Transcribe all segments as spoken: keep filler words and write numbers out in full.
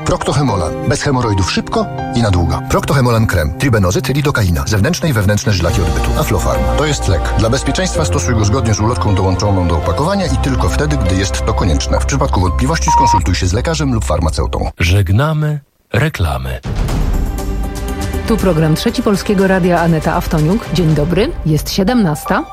Proctohemolan. Bez hemoroidów szybko i na długo. Proctohemolan krem. Tribenozyt, lidokaina. Zewnętrzne i wewnętrzne żylaki odbytu. Aflofarm. To jest lek. Dla bezpieczeństwa stosuj go zgodnie z ulotką dołączoną do opakowania i tylko wtedy, gdy jest to konieczne. W przypadku wątpliwości skonsultuj się z lekarzem lub farmaceutą. Żegnamy reklamy. Tu program Trzeci Polskiego Radia, Aneta Aftoniuk. Dzień dobry, jest siedemnasta.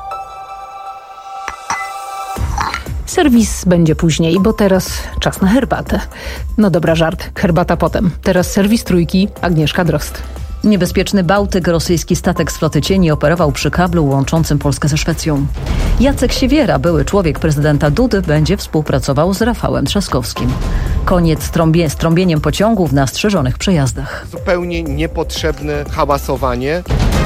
Serwis będzie później, bo teraz czas na herbatę. No dobra, żart, herbata potem. Teraz serwis Trójki, Agnieszka Drozd. Niebezpieczny Bałtyk, rosyjski statek z floty cieni operował przy kablu łączącym Polskę ze Szwecją. Jacek Siewiera, były człowiek prezydenta Dudy, będzie współpracował z Rafałem Trzaskowskim. Koniec z, trąbie, z trąbieniem pociągów na strzeżonych przejazdach. Zupełnie niepotrzebne hałasowanie.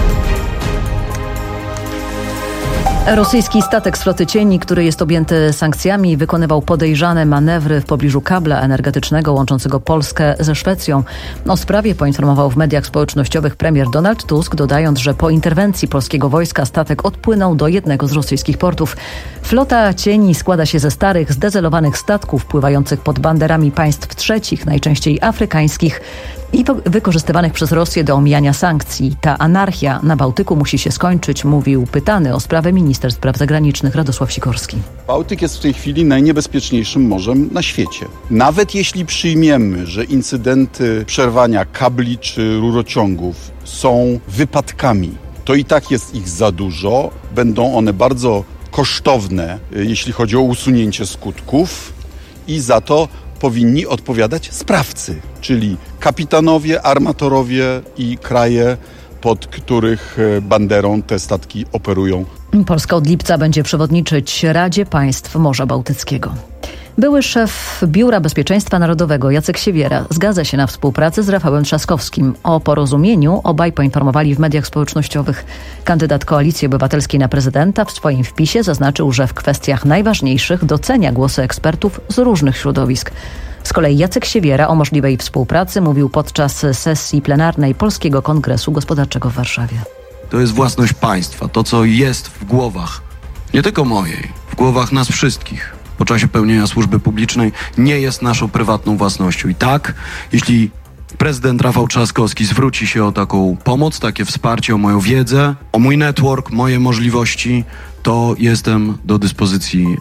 Rosyjski statek z floty cieni, który jest objęty sankcjami, wykonywał podejrzane manewry w pobliżu kabla energetycznego łączącego Polskę ze Szwecją. O sprawie poinformował w mediach społecznościowych premier Donald Tusk, dodając, że po interwencji polskiego wojska statek odpłynął do jednego z rosyjskich portów. Flota cieni składa się ze starych, zdezelowanych statków pływających pod banderami państw trzecich, najczęściej afrykańskich, i wykorzystywanych przez Rosję do omijania sankcji. Ta anarchia na Bałtyku musi się skończyć, mówił pytany o sprawę minister spraw zagranicznych Radosław Sikorski. Bałtyk jest w tej chwili najniebezpieczniejszym morzem na świecie. Nawet jeśli przyjmiemy, że incydenty przerwania kabli czy rurociągów są wypadkami, to i tak jest ich za dużo. Będą one bardzo kosztowne, jeśli chodzi o usunięcie skutków, i za to powinni odpowiadać sprawcy, czyli kapitanowie, armatorowie i kraje, pod których banderą te statki operują. Polska od lipca będzie przewodniczyć Radzie Państw Morza Bałtyckiego. Były szef Biura Bezpieczeństwa Narodowego Jacek Siewiera zgadza się na współpracę z Rafałem Trzaskowskim. O porozumieniu obaj poinformowali w mediach społecznościowych. Kandydat Koalicji Obywatelskiej na prezydenta w swoim wpisie zaznaczył, że w kwestiach najważniejszych docenia głosy ekspertów z różnych środowisk. Z kolei Jacek Siewiera o możliwej współpracy mówił podczas sesji plenarnej Polskiego Kongresu Gospodarczego w Warszawie. To jest własność państwa, to co jest w głowach, nie tylko mojej, w głowach nas wszystkich. Po czasie pełnienia służby publicznej nie jest naszą prywatną własnością. I tak, jeśli prezydent Rafał Trzaskowski zwróci się o taką pomoc, takie wsparcie, o moją wiedzę, o mój network, moje możliwości, to jestem do dyspozycji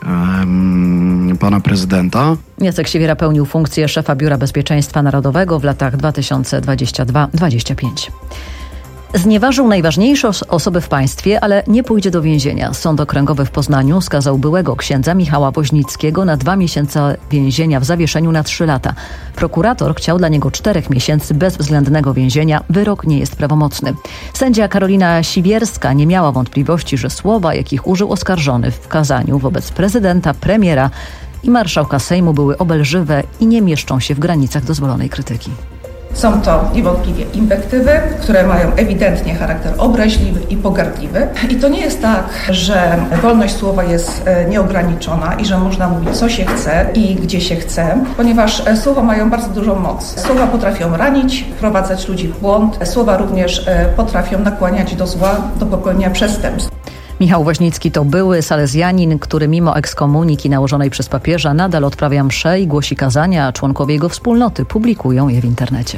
um, pana prezydenta. Jacek Siewiera pełnił funkcję szefa Biura Bezpieczeństwa Narodowego w latach dwa tysiące dwudziestym drugim do dwudziestego piątego. Znieważył najważniejsze osoby w państwie, ale nie pójdzie do więzienia. Sąd Okręgowy w Poznaniu skazał byłego księdza Michała Woźnickiego na dwa miesiące więzienia w zawieszeniu na trzy lata. Prokurator chciał dla niego czterech miesięcy bezwzględnego więzienia. Wyrok nie jest prawomocny. Sędzia Karolina Siwierska nie miała wątpliwości, że słowa, jakich użył oskarżony w kazaniu wobec prezydenta, premiera i marszałka Sejmu, były obelżywe i nie mieszczą się w granicach dozwolonej krytyki. Są to niewątpliwie inwektywy, które mają ewidentnie charakter obraźliwy i pogardliwy. I to nie jest tak, że wolność słowa jest nieograniczona i że można mówić, co się chce i gdzie się chce, ponieważ słowa mają bardzo dużą moc. Słowa potrafią ranić, wprowadzać ludzi w błąd. Słowa również potrafią nakłaniać do zła, do popełnienia przestępstw. Michał Woźnicki to były salezjanin, który mimo ekskomuniki nałożonej przez papieża nadal odprawia msze i głosi kazania, a członkowie jego wspólnoty publikują je w internecie.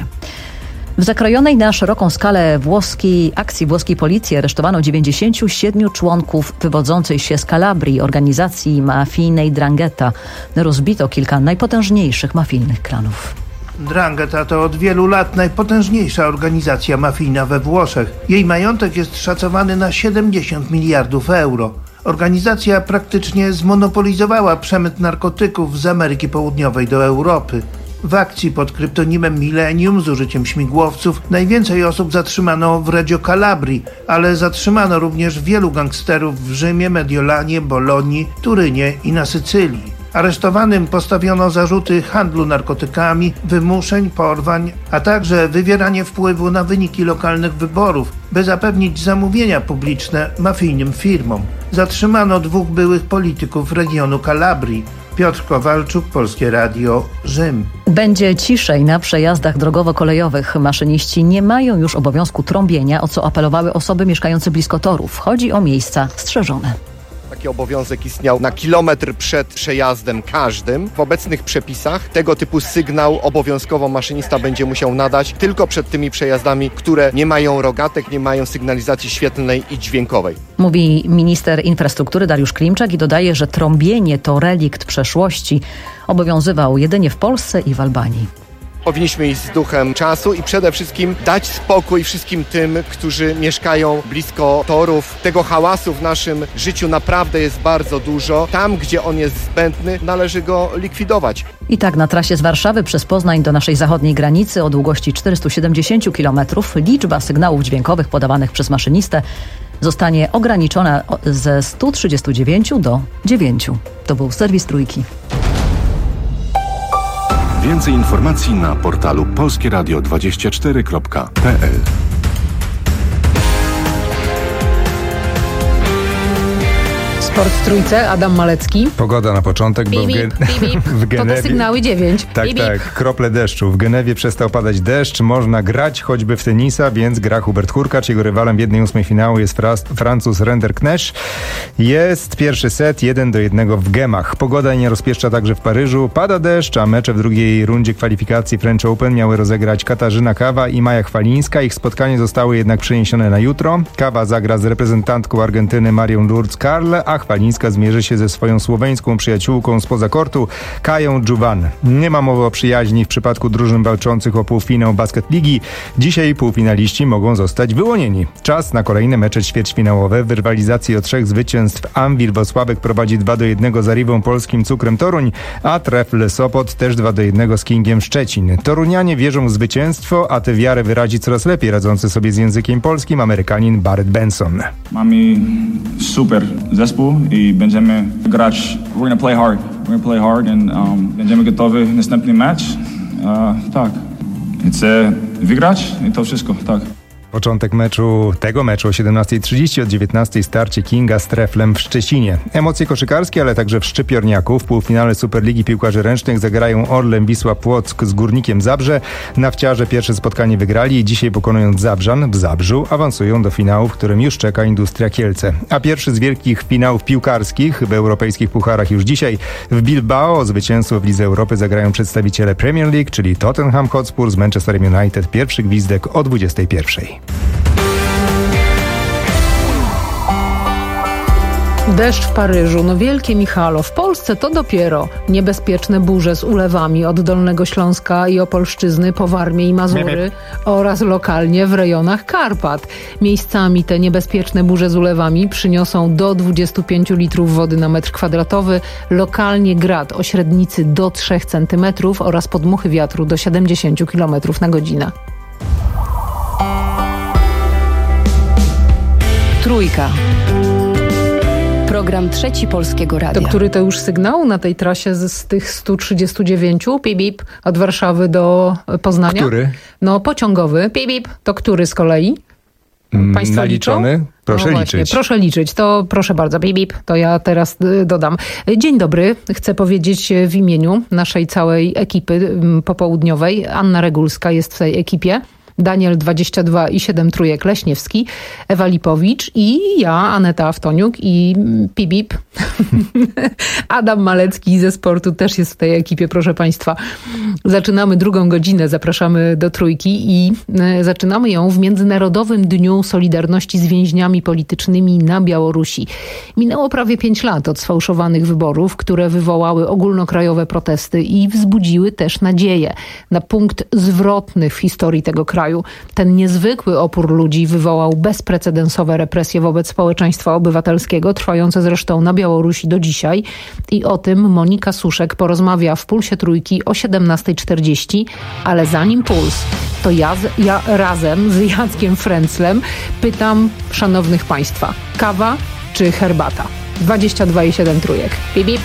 W zakrojonej na szeroką skalę włoskiej akcji włoskiej policji aresztowano dziewięćdziesięciu siedmiu członków wywodzącej się z Kalabrii organizacji mafijnej 'Ndrangheta. Rozbito kilka najpotężniejszych mafijnych klanów. 'Ndrangheta to od wielu lat najpotężniejsza organizacja mafijna we Włoszech. Jej majątek jest szacowany na siedemdziesiąt miliardów euro. Organizacja praktycznie zmonopolizowała przemyt narkotyków z Ameryki Południowej do Europy. W akcji pod kryptonimem Millennium z użyciem śmigłowców najwięcej osób zatrzymano w Reggio Calabrii, ale zatrzymano również wielu gangsterów w Rzymie, Mediolanie, Bolonii, Turynie i na Sycylii. Aresztowanym postawiono zarzuty handlu narkotykami, wymuszeń, porwań, a także wywieranie wpływu na wyniki lokalnych wyborów, by zapewnić zamówienia publiczne mafijnym firmom. Zatrzymano dwóch byłych polityków regionu Kalabrii. Piotr Kowalczuk, Polskie Radio, Rzym. Będzie ciszej na przejazdach drogowo-kolejowych. Maszyniści nie mają już obowiązku trąbienia, o co apelowały osoby mieszkające blisko torów. Chodzi o miejsca strzeżone. Taki obowiązek istniał na kilometr przed przejazdem każdym. W obecnych przepisach tego typu sygnał obowiązkowo maszynista będzie musiał nadać tylko przed tymi przejazdami, które nie mają rogatek, nie mają sygnalizacji świetlnej i dźwiękowej. Mówi minister infrastruktury Dariusz Klimczak i dodaje, że trąbienie to relikt przeszłości. Obowiązywał jedynie w Polsce i w Albanii. Powinniśmy iść z duchem czasu i przede wszystkim dać spokój wszystkim tym, którzy mieszkają blisko torów. Tego hałasu w naszym życiu naprawdę jest bardzo dużo. Tam, gdzie on jest zbędny, należy go likwidować. I tak na trasie z Warszawy przez Poznań do naszej zachodniej granicy o długości czterysta siedemdziesiąt kilometrów liczba sygnałów dźwiękowych podawanych przez maszynistę zostanie ograniczona ze stu trzydziestu dziewięciu do dziewięciu. To był serwis Trójki. Więcej informacji na portalu polskie radio dwadzieścia cztery kropka p l. Sport w Trójce, Adam Malecki. Pogoda na początek, bo w, Gen- w Genewie... To te sygnały dziewięć. Tak, bip, tak, bip. krople deszczu. W Genewie przestał padać deszcz, można grać choćby w tenisa, więc gra Hubert Hurkacz. Jego rywalem w jednej ósmej finału jest fra- Francuz Render Knesz. Jest pierwszy set, jeden do jednego w gemach. Pogoda nie rozpieszcza także w Paryżu. Pada deszcz, a mecze w drugiej rundzie kwalifikacji French Open miały rozegrać Katarzyna Kawa i Maja Chwalińska. Ich spotkanie zostały jednak przeniesione na jutro. Kawa zagra z reprezentantką Argentyny Marią Lourdes-Carl, a Chwalińska zmierzy się ze swoją słoweńską przyjaciółką spoza kortu, Kają Dżuwan. Nie ma mowy o przyjaźni w przypadku drużyn walczących o półfinał Basket Ligi. Dzisiaj półfinaliści mogą zostać wyłonieni. Czas na kolejne mecze ćwierćfinałowe. W rywalizacji o trzech zwycięstw Anwil Włocławek prowadzi dwa do jednego z Arrivą Polskim Cukrem Toruń, a Trefl Sopot też dwa do jednego z Kingiem Szczecin. Torunianie wierzą w zwycięstwo, a tę wiarę wyrazi coraz lepiej radzący sobie z językiem polskim Amerykanin Barrett Benson. Mamy super zespół i będziemy grać. We're gonna play hard. We're gonna play hard and um, będziemy gotowi na następny mecz. Uh, tak. Chcę wygrać i to wszystko, tak. Początek meczu, tego meczu o siedemnasta trzydzieści, od dziewiętnastej starcie Kinga z Treflem w Szczecinie. Emocje koszykarskie, ale także w Szczypiorniaku. W półfinale Superligi Piłkarzy Ręcznych zagrają Orlen Wisła Płock z Górnikiem Zabrze. Nawciarze pierwsze spotkanie wygrali i dzisiaj, pokonując Zabrzan w Zabrzu, awansują do finału, w którym już czeka Industria Kielce. A pierwszy z wielkich finałów piłkarskich w europejskich pucharach już dzisiaj. W Bilbao o zwycięstwo w Lidze Europy zagrają przedstawiciele Premier League, czyli Tottenham Hotspur z Manchesterem United. Pierwszy gwizdek o dwudziestej pierwszej. Deszcz w Paryżu, no wielkie Michalo. W Polsce to dopiero niebezpieczne burze z ulewami od Dolnego Śląska i Opolszczyzny po Warmię i Mazury oraz lokalnie w rejonach Karpat. Miejscami te niebezpieczne burze z ulewami przyniosą do dwudziestu pięciu litrów wody na metr kwadratowy, lokalnie grad o średnicy do trzech centymetrów oraz podmuchy wiatru do siedemdziesięciu kilometrów na godzinę. Trójka. Program Trzeci Polskiego Radia. To który to już sygnał na tej trasie z, z tych stu trzydziestu dziewięciu? Pip, pip, od Warszawy do Poznania? Który? No pociągowy. Pip, pip. To który z kolei? Państwo Naliczony? liczą? Proszę no właśnie, liczyć. Proszę liczyć. To proszę bardzo. Pip, pip. To ja teraz y, dodam. Dzień dobry. Chcę powiedzieć w imieniu naszej całej ekipy y, popołudniowej. Anna Regulska jest w tej ekipie. Daniel dwadzieścia dwa i siedem trójek Leśniewski, Ewa Lipowicz i ja, Aneta Aftoniuk i Pibip. Adam Malecki ze sportu też jest w tej ekipie, proszę Państwa. Zaczynamy drugą godzinę, zapraszamy do Trójki i zaczynamy ją w Międzynarodowym Dniu Solidarności z Więźniami Politycznymi na Białorusi. Minęło prawie pięć lat od sfałszowanych wyborów, które wywołały ogólnokrajowe protesty i wzbudziły też nadzieję na punkt zwrotny w historii tego kraju. Ten niezwykły opór ludzi wywołał bezprecedensowe represje wobec społeczeństwa obywatelskiego, trwające zresztą na Białorusi do dzisiaj. I o tym Monika Suszek porozmawia w Pulsie Trójki o siedemnasta czterdzieści. Ale zanim Puls, to ja, z, ja razem z Jackiem Fręclem pytam szanownych Państwa, kawa czy herbata? dwadzieścia dwa i siedem trójek. Pip, pip.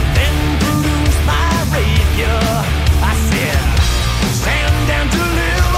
Stand down to live.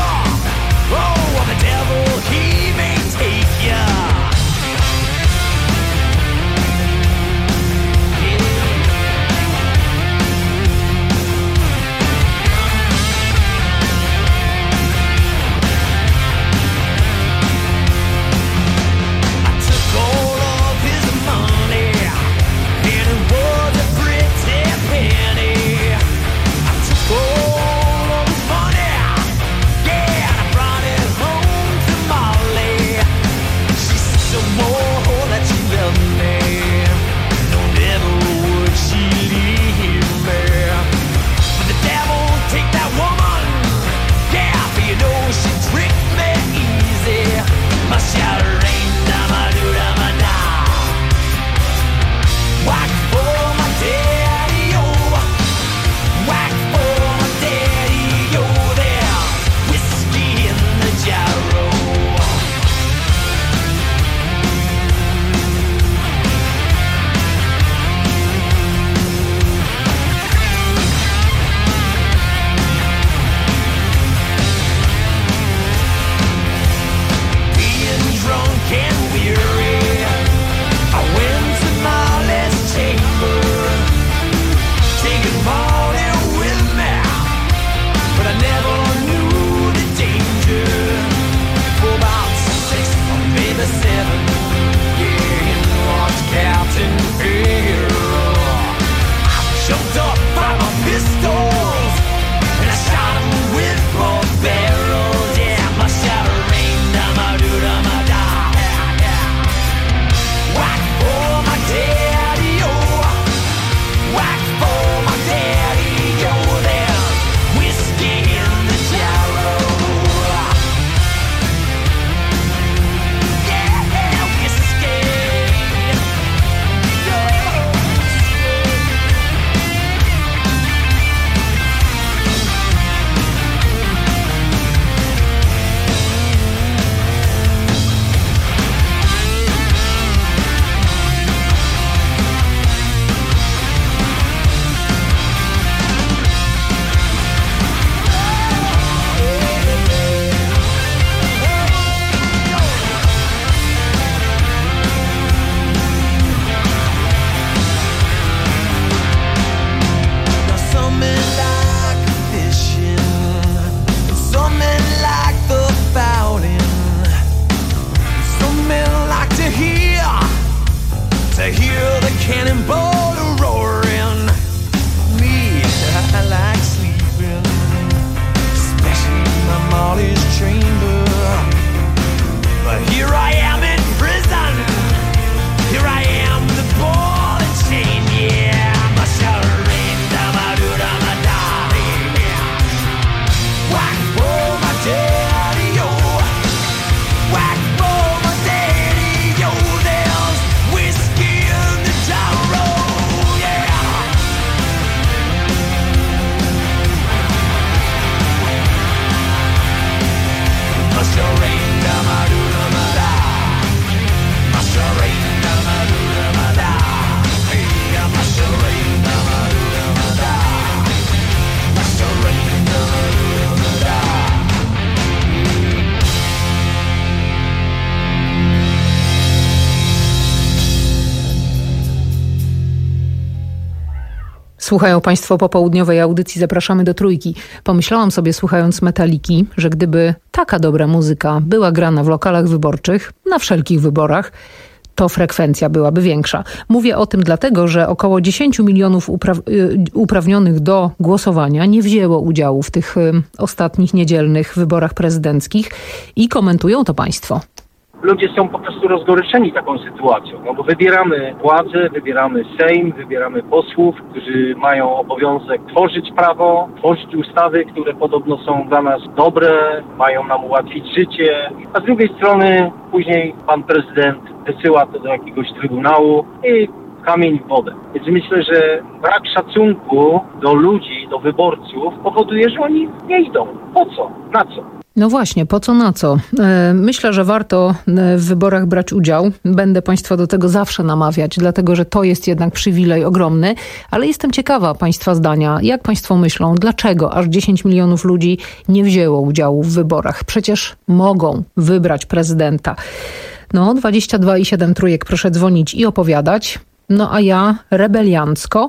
Słuchają Państwo popołudniowej audycji Zapraszamy do Trójki. Pomyślałam sobie, słuchając Metaliki, że gdyby taka dobra muzyka była grana w lokalach wyborczych, na wszelkich wyborach, to frekwencja byłaby większa. Mówię o tym dlatego, że około dziesięć milionów upra- uprawnionych do głosowania nie wzięło udziału w tych y, ostatnich niedzielnych wyborach prezydenckich i komentują to Państwo. Ludzie są po prostu rozgoryczeni taką sytuacją, no bo wybieramy władzę, wybieramy Sejm, wybieramy posłów, którzy mają obowiązek tworzyć prawo, tworzyć ustawy, które podobno są dla nas dobre, mają nam ułatwić życie, a z drugiej strony później pan prezydent wysyła to do jakiegoś trybunału i kamień w wodę. Więc myślę, że brak szacunku do ludzi, do wyborców powoduje, że oni nie idą. Po co? Na co? No właśnie, po co, na co? Myślę, że warto w wyborach brać udział. Będę Państwa do tego zawsze namawiać, dlatego że to jest jednak przywilej ogromny, ale jestem ciekawa Państwa zdania. Jak Państwo myślą, dlaczego aż dziesięć milionów ludzi nie wzięło udziału w wyborach? Przecież mogą wybrać prezydenta. No, dwadzieścia dwa i siedem trójek, proszę dzwonić i opowiadać. No a ja rebeliancko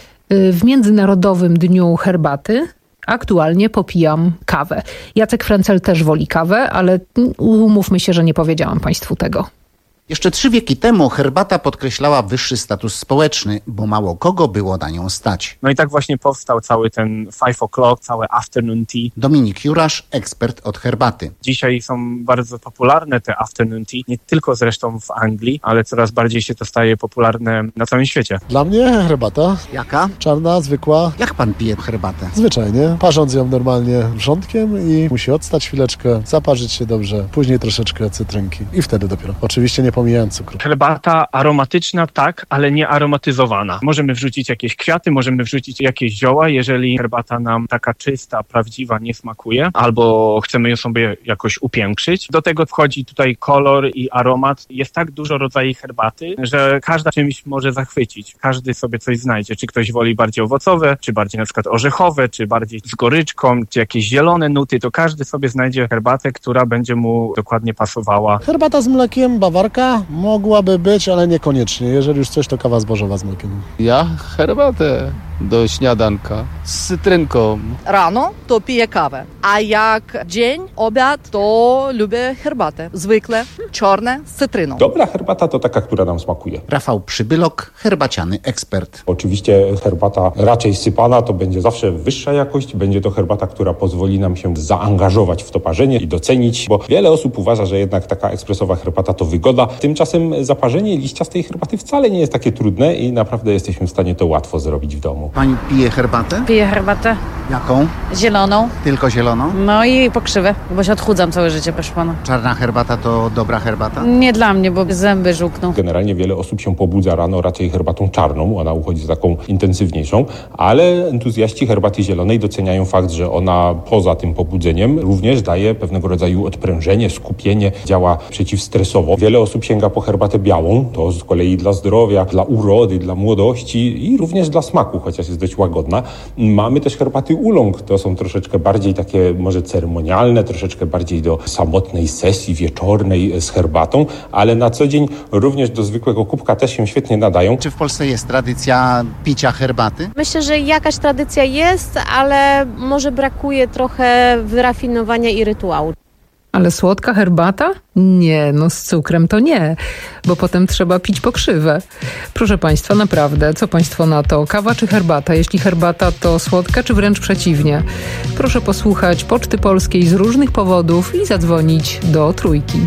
w Międzynarodowym Dniu Herbaty aktualnie popijam kawę. Jacek Frencel też woli kawę, ale umówmy się, że nie powiedziałam Państwu tego. Jeszcze trzy wieki temu herbata podkreślała wyższy status społeczny, bo mało kogo było na nią stać. No i tak właśnie powstał cały ten five o'clock, całe afternoon tea. Dominik Jurasz, ekspert od herbaty. Dzisiaj są bardzo popularne te afternoon tea, nie tylko zresztą w Anglii, ale coraz bardziej się to staje popularne na całym świecie. Dla mnie herbata. Jaka? Czarna, zwykła. Jak pan pije herbatę? Zwyczajnie. Parząc ją normalnie wrzątkiem i musi odstać chwileczkę, zaparzyć się dobrze, później troszeczkę cytrynki i wtedy dopiero. Oczywiście nie pomijając cukru. Herbata aromatyczna, tak, ale nie aromatyzowana. Możemy wrzucić jakieś kwiaty, możemy wrzucić jakieś zioła, jeżeli herbata nam taka czysta, prawdziwa nie smakuje, albo chcemy ją sobie jakoś upiększyć. Do tego wchodzi tutaj kolor i aromat. Jest tak dużo rodzajów herbaty, że każda czymś może zachwycić. Każdy sobie coś znajdzie. Czy ktoś woli bardziej owocowe, czy bardziej na przykład orzechowe, czy bardziej z goryczką, czy jakieś zielone nuty, to każdy sobie znajdzie herbatę, która będzie mu dokładnie pasowała. Herbata z mlekiem, bawarka mogłaby być, ale niekoniecznie. Jeżeli już coś, to kawa zbożowa z mlekiem. Ja herbatę do śniadanka z cytrynką. Rano to piję kawę, a jak dzień, obiad, to lubię herbatę. Zwykle czarne z cytryną. Dobra herbata to taka, która nam smakuje. Rafał Przybylok, herbaciany ekspert. Oczywiście herbata raczej sypana to będzie zawsze wyższa jakość. Będzie to herbata, która pozwoli nam się zaangażować w to parzenie i docenić, bo wiele osób uważa, że jednak taka ekspresowa herbata to wygoda. Tymczasem zaparzenie liścia z tej herbaty wcale nie jest takie trudne i naprawdę jesteśmy w stanie to łatwo zrobić w domu. Pani pije herbatę? Piję herbatę. Jaką? Zieloną. Tylko zieloną? No i pokrzywę, bo się odchudzam całe życie, proszę pana. Czarna herbata to dobra herbata? Nie dla mnie, bo zęby żółkną. Generalnie wiele osób się pobudza rano raczej herbatą czarną, ona uchodzi za taką intensywniejszą, ale entuzjaści herbaty zielonej doceniają fakt, że ona poza tym pobudzeniem również daje pewnego rodzaju odprężenie, skupienie, działa przeciwstresowo. Wiele osób sięga po herbatę białą, to z kolei dla zdrowia, dla urody, dla młodości i również dla smaku, chociaż jest dość łagodna. Mamy też herbaty oolong, to są troszeczkę bardziej takie może ceremonialne, troszeczkę bardziej do samotnej sesji wieczornej z herbatą, ale na co dzień również do zwykłego kubka też się świetnie nadają. Czy w Polsce jest tradycja picia herbaty? Myślę, że jakaś tradycja jest, ale może brakuje trochę wyrafinowania i rytuału. Ale słodka herbata? Nie, no z cukrem to nie, bo potem trzeba pić pokrzywę. Proszę Państwa, naprawdę, co Państwo na to? Kawa czy herbata? Jeśli herbata, to słodka czy wręcz przeciwnie? Proszę posłuchać Poczty Polskiej z różnych powodów i zadzwonić do Trójki.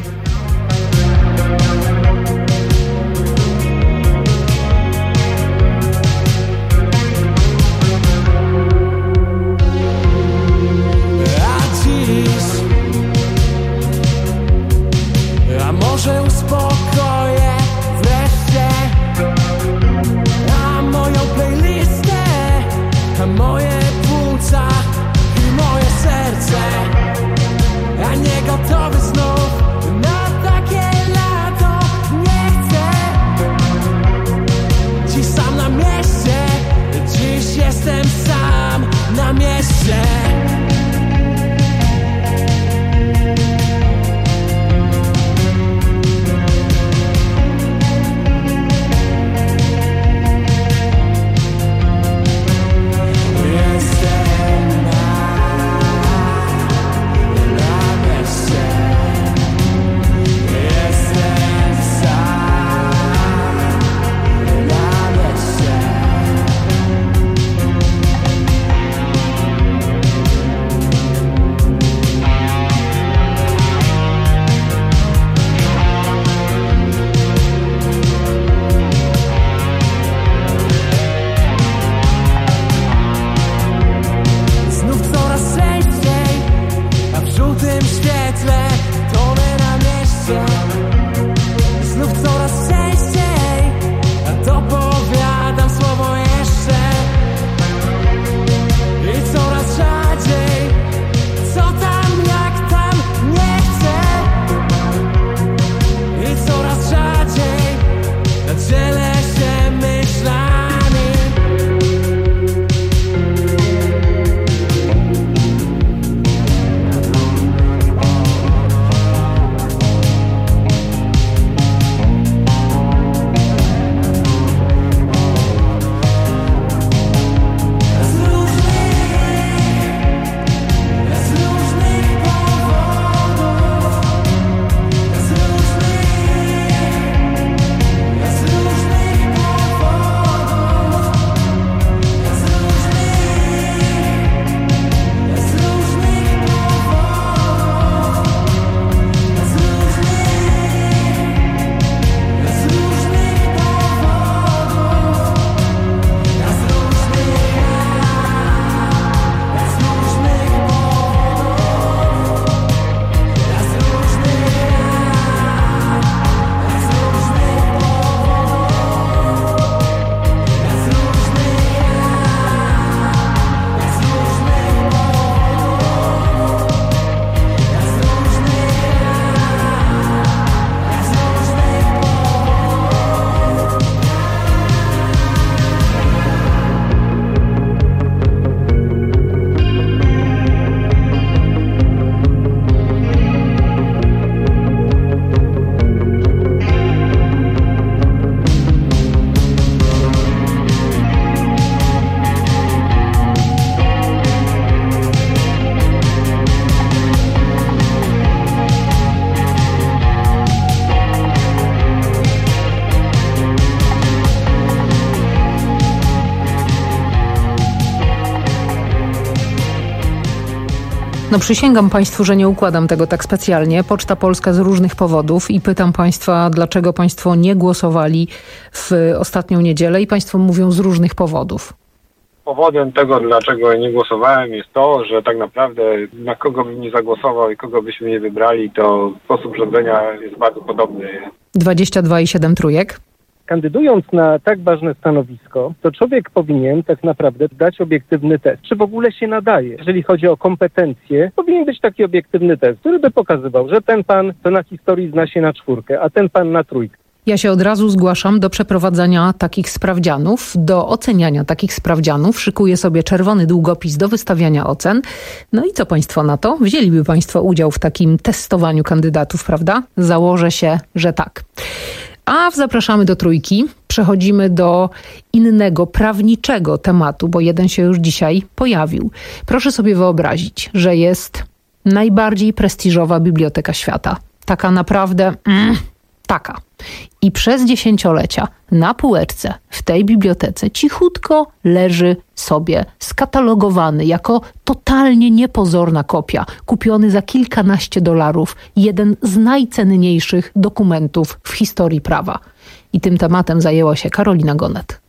No przysięgam Państwu, że nie układam tego tak specjalnie. Poczta Polska z różnych powodów i pytam Państwa, dlaczego Państwo nie głosowali w ostatnią niedzielę i Państwo mówią z różnych powodów. Powodem tego, dlaczego nie głosowałem, jest to, że tak naprawdę na kogo bym nie zagłosował i kogo byśmy nie wybrali, to sposób rządzenia jest bardzo podobny. dwadzieścia dwa i siedem trójek. Kandydując na tak ważne stanowisko, to człowiek powinien tak naprawdę dać obiektywny test, czy w ogóle się nadaje. Jeżeli chodzi o kompetencje, powinien być taki obiektywny test, który by pokazywał, że ten pan to na historii zna się na czwórkę, a ten pan na trójkę. Ja się od razu zgłaszam do przeprowadzania takich sprawdzianów, do oceniania takich sprawdzianów. Szykuję sobie czerwony długopis do wystawiania ocen. No i co Państwo na to? Wzięliby Państwo udział w takim testowaniu kandydatów, prawda? Założę się, że tak. A zapraszamy do trójki. Przechodzimy do innego, prawniczego tematu, bo jeden się już dzisiaj pojawił. Proszę sobie wyobrazić, że jest najbardziej prestiżowa biblioteka świata. Taka naprawdę... Mm, taka. I przez dziesięciolecia na półeczce w tej bibliotece cichutko leży sobie skatalogowany jako totalnie niepozorna kopia, kupiony za kilkanaście dolarów, jeden z najcenniejszych dokumentów w historii prawa. I tym tematem zajęła się Karolina Gonet.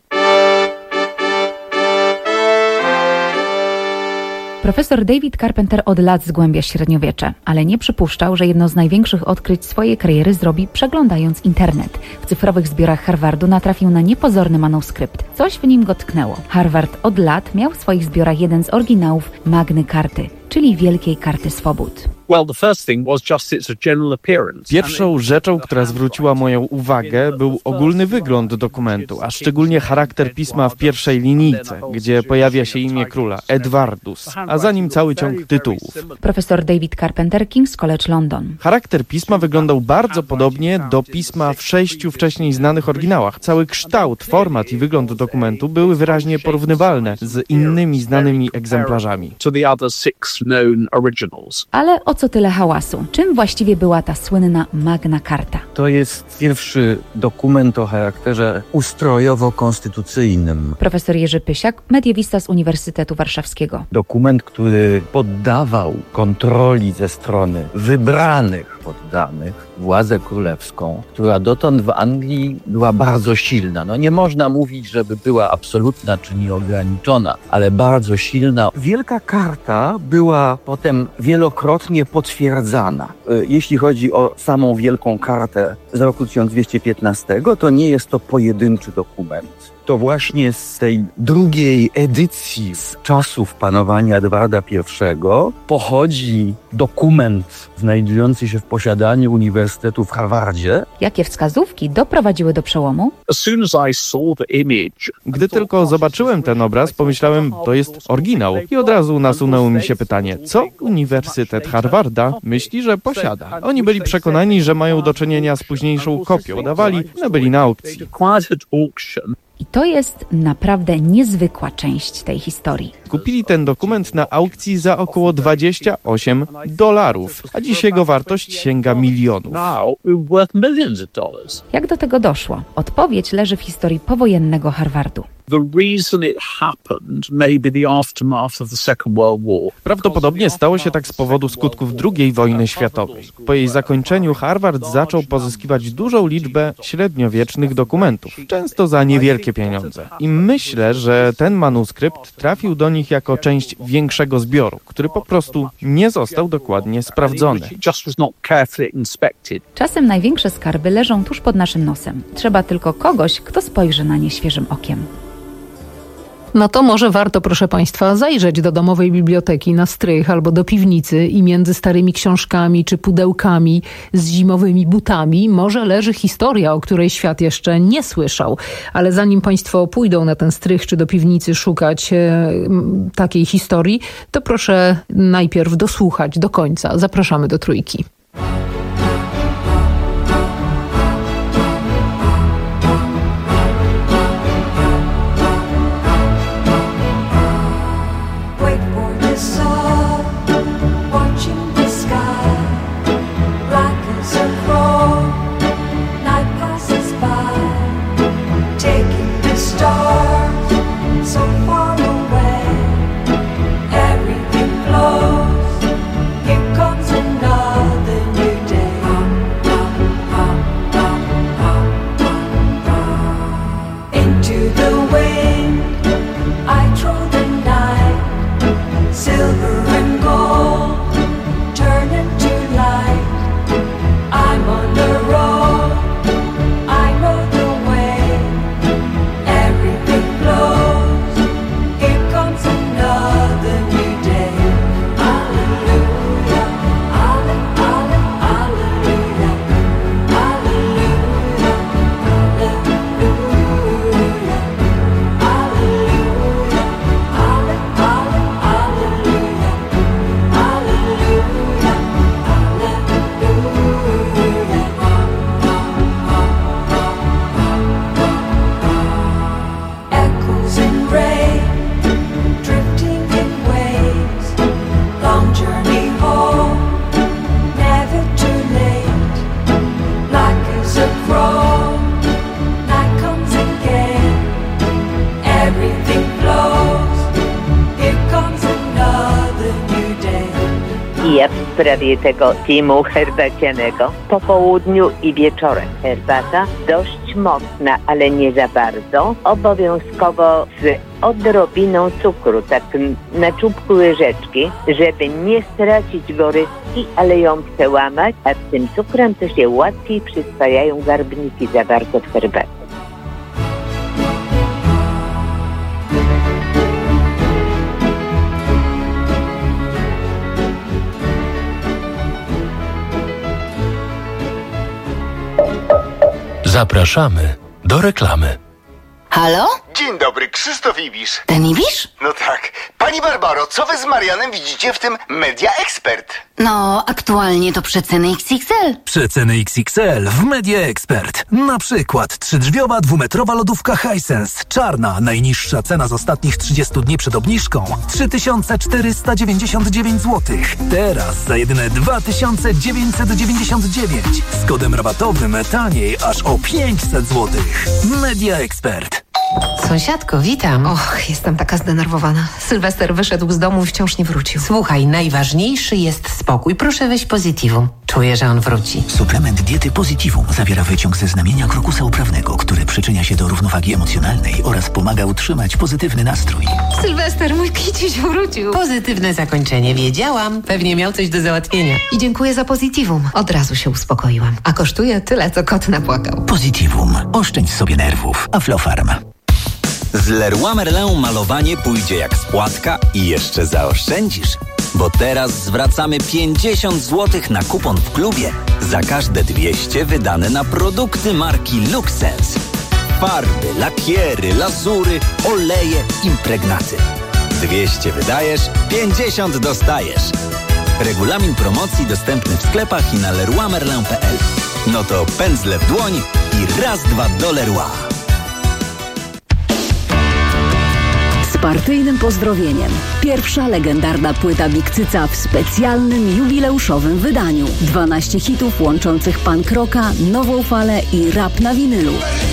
Profesor David Carpenter od lat zgłębia średniowiecze, ale nie przypuszczał, że jedno z największych odkryć swojej kariery zrobi przeglądając internet. W cyfrowych zbiorach Harvardu natrafił na niepozorny manuskrypt. Coś w nim go tknęło. Harvard od lat miał w swoich zbiorach jeden z oryginałów Magny Carty, czyli Wielkiej Karty Swobód. Pierwszą rzeczą, która zwróciła moją uwagę, był ogólny wygląd dokumentu, a szczególnie charakter pisma w pierwszej linijce, gdzie pojawia się imię króla, Edwardus, a za nim cały ciąg tytułów. Profesor David Carpenter, King's College London. Charakter pisma wyglądał bardzo podobnie do pisma w sześciu wcześniej znanych oryginałach. Cały kształt, format i wygląd dokumentu były wyraźnie porównywalne z innymi znanymi egzemplarzami. Ale o co tyle hałasu? Czym właściwie była ta słynna Magna Carta? To jest pierwszy dokument o charakterze ustrojowo-konstytucyjnym. Profesor Jerzy Pysiak, mediewista z Uniwersytetu Warszawskiego. Dokument, który poddawał kontroli ze strony wybranych poddanych władzę królewską, która dotąd w Anglii była bardzo silna. No nie można mówić, żeby była absolutna czy nieograniczona, ale bardzo silna. Wielka Karta była potem wielokrotnie potwierdzana. Jeśli chodzi o samą Wielką Kartę z roku tysiąc dwieście piętnastego, to nie jest to pojedynczy dokument. To właśnie z tej drugiej edycji z czasów panowania Edwarda pierwszego pochodzi dokument znajdujący się w posiadaniu Uniwersytetu w Harvardzie. Jakie wskazówki doprowadziły do przełomu? Gdy tylko zobaczyłem ten obraz, pomyślałem, to jest oryginał. I od razu nasunęło mi się pytanie, co Uniwersytet Harvarda myśli, że posiada? Oni byli przekonani, że mają do czynienia z późniejszą kopią. Dawali, no byli na aukcji. I to jest naprawdę niezwykła część tej historii. Kupili ten dokument na aukcji za około dwadzieścia osiem dolarów, a dziś jego wartość sięga milionów. Jak do tego doszło? Odpowiedź leży w historii powojennego Harvardu. Prawdopodobnie stało się tak z powodu skutków drugiej wojny światowej. Po jej zakończeniu Harvard zaczął pozyskiwać dużą liczbę średniowiecznych dokumentów, często za niewielkie pieniądze. I myślę, że ten manuskrypt trafił do nich jako część większego zbioru, który po prostu nie został dokładnie sprawdzony. Czasem największe skarby leżą tuż pod naszym nosem. Trzeba tylko kogoś, kto spojrzy na nie świeżym okiem. No to może warto, proszę Państwa, zajrzeć do domowej biblioteki na strych albo do piwnicy i między starymi książkami czy pudełkami z zimowymi butami może leży historia, o której świat jeszcze nie słyszał. Ale zanim Państwo pójdą na ten strych czy do piwnicy szukać e, takiej historii, to proszę najpierw dosłuchać do końca. Zapraszamy do trójki. So far away, everything flows sprawie tego teamu herbacianego. Po południu i wieczorem herbata dość mocna, ale nie za bardzo. Obowiązkowo z odrobiną cukru, tak na czubku łyżeczki, żeby nie stracić goryści, ale ją przełamać, a z tym cukrem to się łatwiej przyswajają garbniki zawarte w herbacie. Zapraszamy do reklamy. Halo? Dzień dobry, Krzysztof Ibisz. Ten Ibisz? No tak. Pani Barbaro, co wy z Marianem widzicie w tym Media Expert? No, aktualnie to przeceny X X L. Przeceny X X L w Media Expert. Na przykład trzydrzwiowa dwumetrowa lodówka Hisense. Czarna, najniższa cena z ostatnich trzydziestu dni przed obniżką. trzy tysiące czterysta dziewięćdziesiąt dziewięć złotych. Teraz za jedyne dwa tysiące dziewięćset dziewięćdziesiąt dziewięć. Z kodem rabatowym taniej aż o pięćset złotych. Media Expert. Sąsiadko, witam. Och, jestem taka zdenerwowana. Sylwester wyszedł z domu i wciąż nie wrócił. Słuchaj, najważniejszy jest spokój. Proszę weź Positivum. Czuję, że on wróci. Suplement diety Positivum zawiera wyciąg ze znamienia krokusa uprawnego, który przyczynia się do równowagi emocjonalnej oraz pomaga utrzymać pozytywny nastrój. Sylwester, mój kiciuś wrócił. Pozytywne zakończenie, wiedziałam. Pewnie miał coś do załatwienia. I dziękuję za Positivum. Od razu się uspokoiłam. A kosztuje tyle, co kot napłakał. Positivum. Oszczędź sobie nerwów. Aflofarm. Z Leroy Merlin malowanie pójdzie jak spłatka i jeszcze zaoszczędzisz. Bo teraz zwracamy pięćdziesiąt złotych na kupon w klubie za każde dwieście wydane na produkty marki Luxsense. Farby, lakiery, lazury, oleje, impregnaty. dwieście wydajesz, pięćdziesiąt dostajesz. Regulamin promocji dostępny w sklepach i na leroy merlin kropka p l. No to pędzle w dłoń i raz, dwa do Leroy. Z partyjnym pozdrowieniem. Pierwsza legendarna płyta Big Cyca w specjalnym, jubileuszowym wydaniu. dwanaście hitów łączących punk rocka, nową falę i rap na winylu.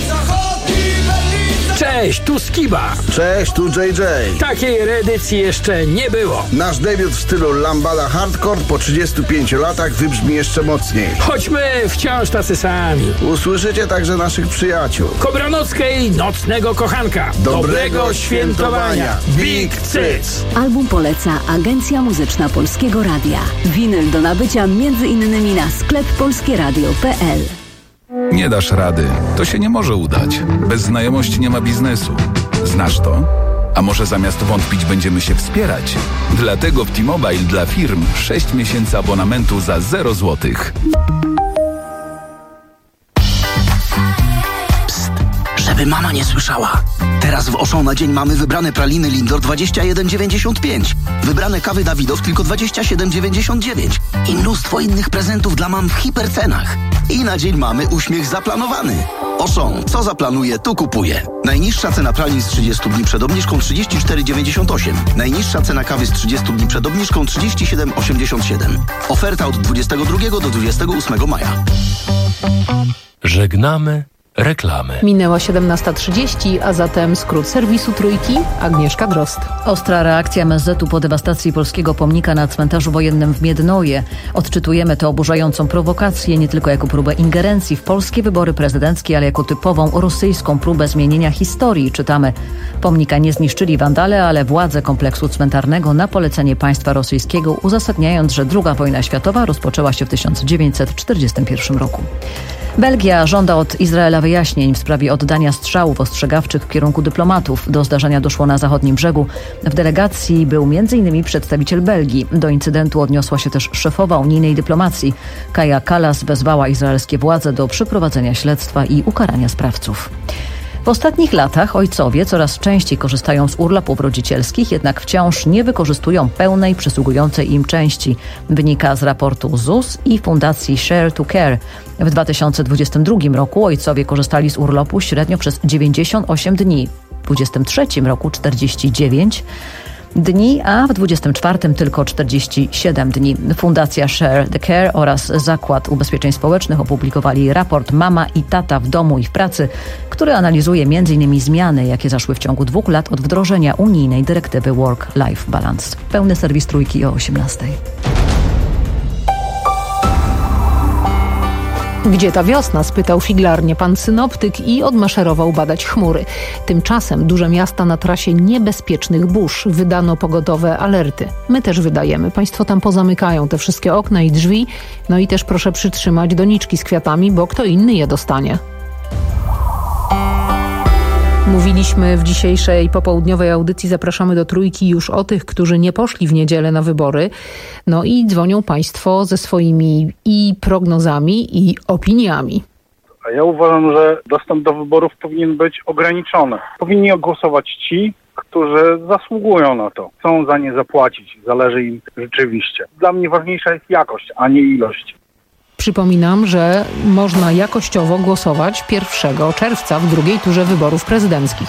Cześć, tu Skiba. Cześć, tu J J. Takiej reedycji jeszcze nie było. Nasz debiut w stylu lambada hardcore po trzydziestu pięciu latach wybrzmi jeszcze mocniej. Choćmy wciąż tacy sami. Usłyszycie także naszych przyjaciół. Kobranockiej Nocnego Kochanka. Dobrego, Dobrego świętowania. Big Cyc. Album poleca Agencja Muzyczna Polskiego Radia. Winyl do nabycia między innymi na sklep polskieradio kropka p l. Nie dasz rady. To się nie może udać. Bez znajomości nie ma biznesu. Znasz to? A może zamiast wątpić będziemy się wspierać? Dlatego w T-Mobile dla firm sześć miesięcy abonamentu za zero złotych. Psst, żeby mama nie słyszała. Teraz w Auchan na dzień mamy wybrane praliny Lindor dwadzieścia jeden dziewięćdziesiąt pięć, wybrane kawy Dawidow tylko dwadzieścia siedem dziewięćdziesiąt dziewięć i mnóstwo innych prezentów dla mam w hipercenach. I na dzień mamy uśmiech zaplanowany. Auchan, co zaplanuje, tu kupuje. Najniższa cena pralin z trzydziestu dni przed obniżką trzydzieści cztery dziewięćdziesiąt osiem. Najniższa cena kawy z trzydziestu dni przed obniżką trzydzieści siedem osiemdziesiąt siedem. Oferta od dwudziestego drugiego do dwudziestego ósmego maja. Żegnamy reklamy. Minęła siedemnasta trzydzieści, a zatem skrót serwisu Trójki, Agnieszka Drozd. Ostra reakcja M S Z-u po dewastacji polskiego pomnika na cmentarzu wojennym w Miednoje. Odczytujemy tę oburzającą prowokację nie tylko jako próbę ingerencji w polskie wybory prezydenckie, ale jako typową rosyjską próbę zmienienia historii. Czytamy: pomnika nie zniszczyli wandale, ale władze kompleksu cmentarnego na polecenie państwa rosyjskiego, uzasadniając, że druga wojna światowa rozpoczęła się w tysiąc dziewięćset czterdziestym pierwszym roku. Belgia żąda od Izraela wyjaśnień w sprawie oddania strzałów ostrzegawczych w kierunku dyplomatów. Do zdarzenia doszło na zachodnim brzegu. W delegacji był między innymi przedstawiciel Belgii. Do incydentu odniosła się też szefowa unijnej dyplomacji. Kaja Kallas wezwała izraelskie władze do przeprowadzenia śledztwa i ukarania sprawców. W ostatnich latach ojcowie coraz częściej korzystają z urlopów rodzicielskich, jednak wciąż nie wykorzystują pełnej przysługującej im części. Wynika z raportu Z U S i Fundacji Share to Care. W dwa tysiące dwudziestym drugim roku ojcowie korzystali z urlopu średnio przez dziewięćdziesiąt osiem dni, w dwa tysiące dwudziestym trzecim roku czterdzieści dziewięć dni, a w dwudziestym czwartym tylko czterdzieści siedem dni. Fundacja Share the Care oraz Zakład Ubezpieczeń Społecznych opublikowali raport Mama i Tata w domu i w pracy, który analizuje między innymi zmiany, jakie zaszły w ciągu dwóch lat od wdrożenia unijnej dyrektywy Work-Life Balance. Pełny serwis Trójki o osiemnastej. Gdzie ta wiosna? Spytał figlarnie pan synoptyk i odmaszerował badać chmury. Tymczasem duże miasta na trasie niebezpiecznych burz. Wydano pogotowe alerty. My też wydajemy. Państwo tam pozamykają te wszystkie okna i drzwi. No i też proszę przytrzymać doniczki z kwiatami, bo kto inny je dostanie. Mówiliśmy w dzisiejszej popołudniowej audycji, zapraszamy do Trójki już o tych, którzy nie poszli w niedzielę na wybory. No i dzwonią państwo ze swoimi i prognozami, i opiniami. A ja uważam, że dostęp do wyborów powinien być ograniczony. Powinni głosować ci, którzy zasługują na to. Chcą za nie zapłacić. Zależy im rzeczywiście. Dla mnie ważniejsza jest jakość, a nie ilość. Przypominam, że można jakościowo głosować pierwszego czerwca w drugiej turze wyborów prezydenckich.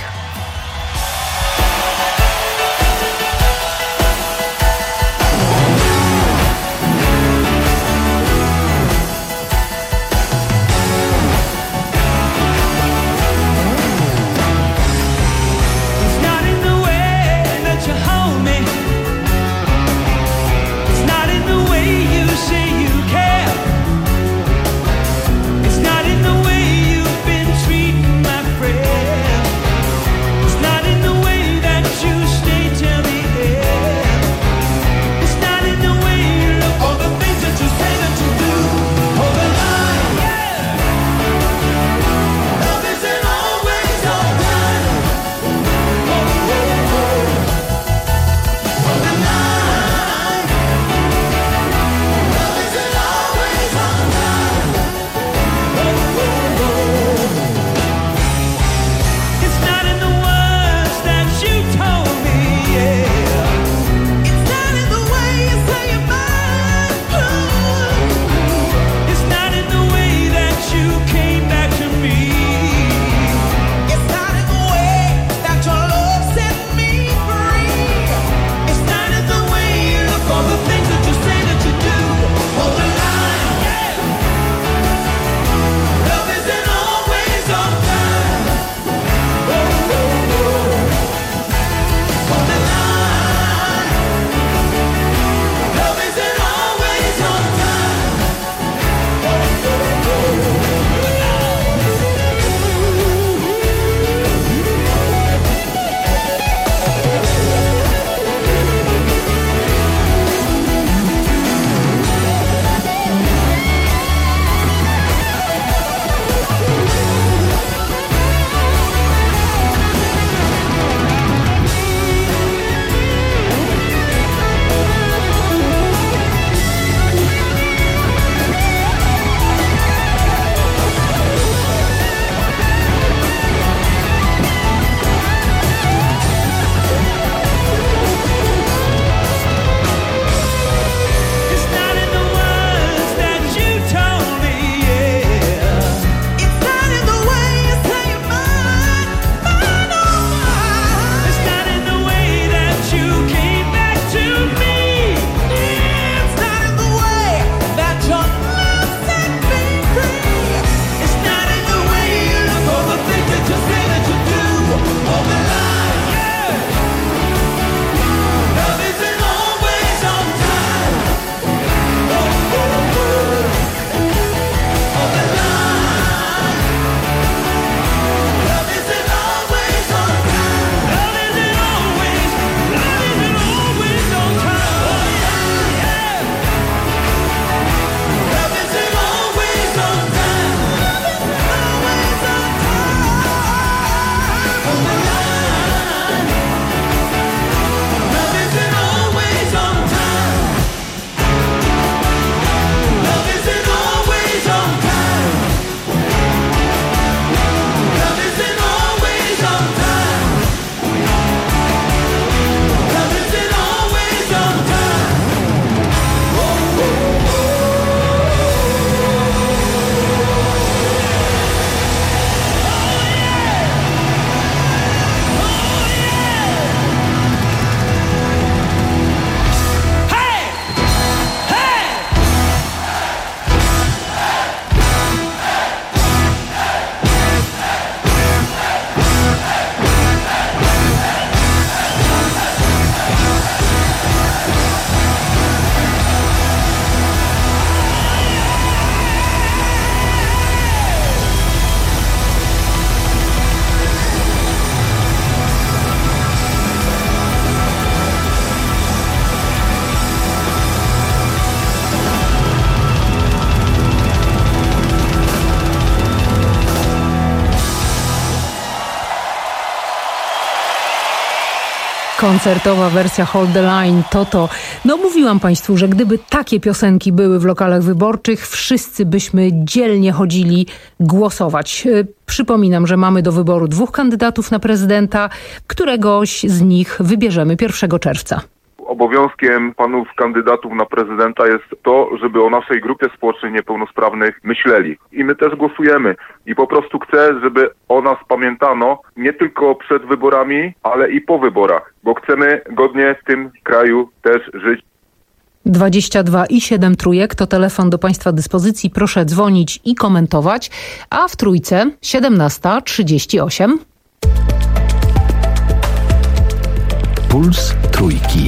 koncertowa wersja Hold the Line to to. No mówiłam Państwu, że gdyby takie piosenki były w lokalach wyborczych, wszyscy byśmy dzielnie chodzili głosować. Przypominam, że mamy do wyboru dwóch kandydatów na prezydenta. Któregoś z nich wybierzemy pierwszego czerwca. Obowiązkiem panów kandydatów na prezydenta jest to, żeby o naszej grupie społecznej niepełnosprawnych myśleli. I my też głosujemy. I po prostu chcę, żeby o nas pamiętano nie tylko przed wyborami, ale i po wyborach. Bo chcemy godnie w tym kraju też żyć. dwadzieścia dwa i siedem trójek to telefon do Państwa dyspozycji. Proszę dzwonić i komentować. A w trójce siedemnaście trzydzieści osiem. Puls Trójki.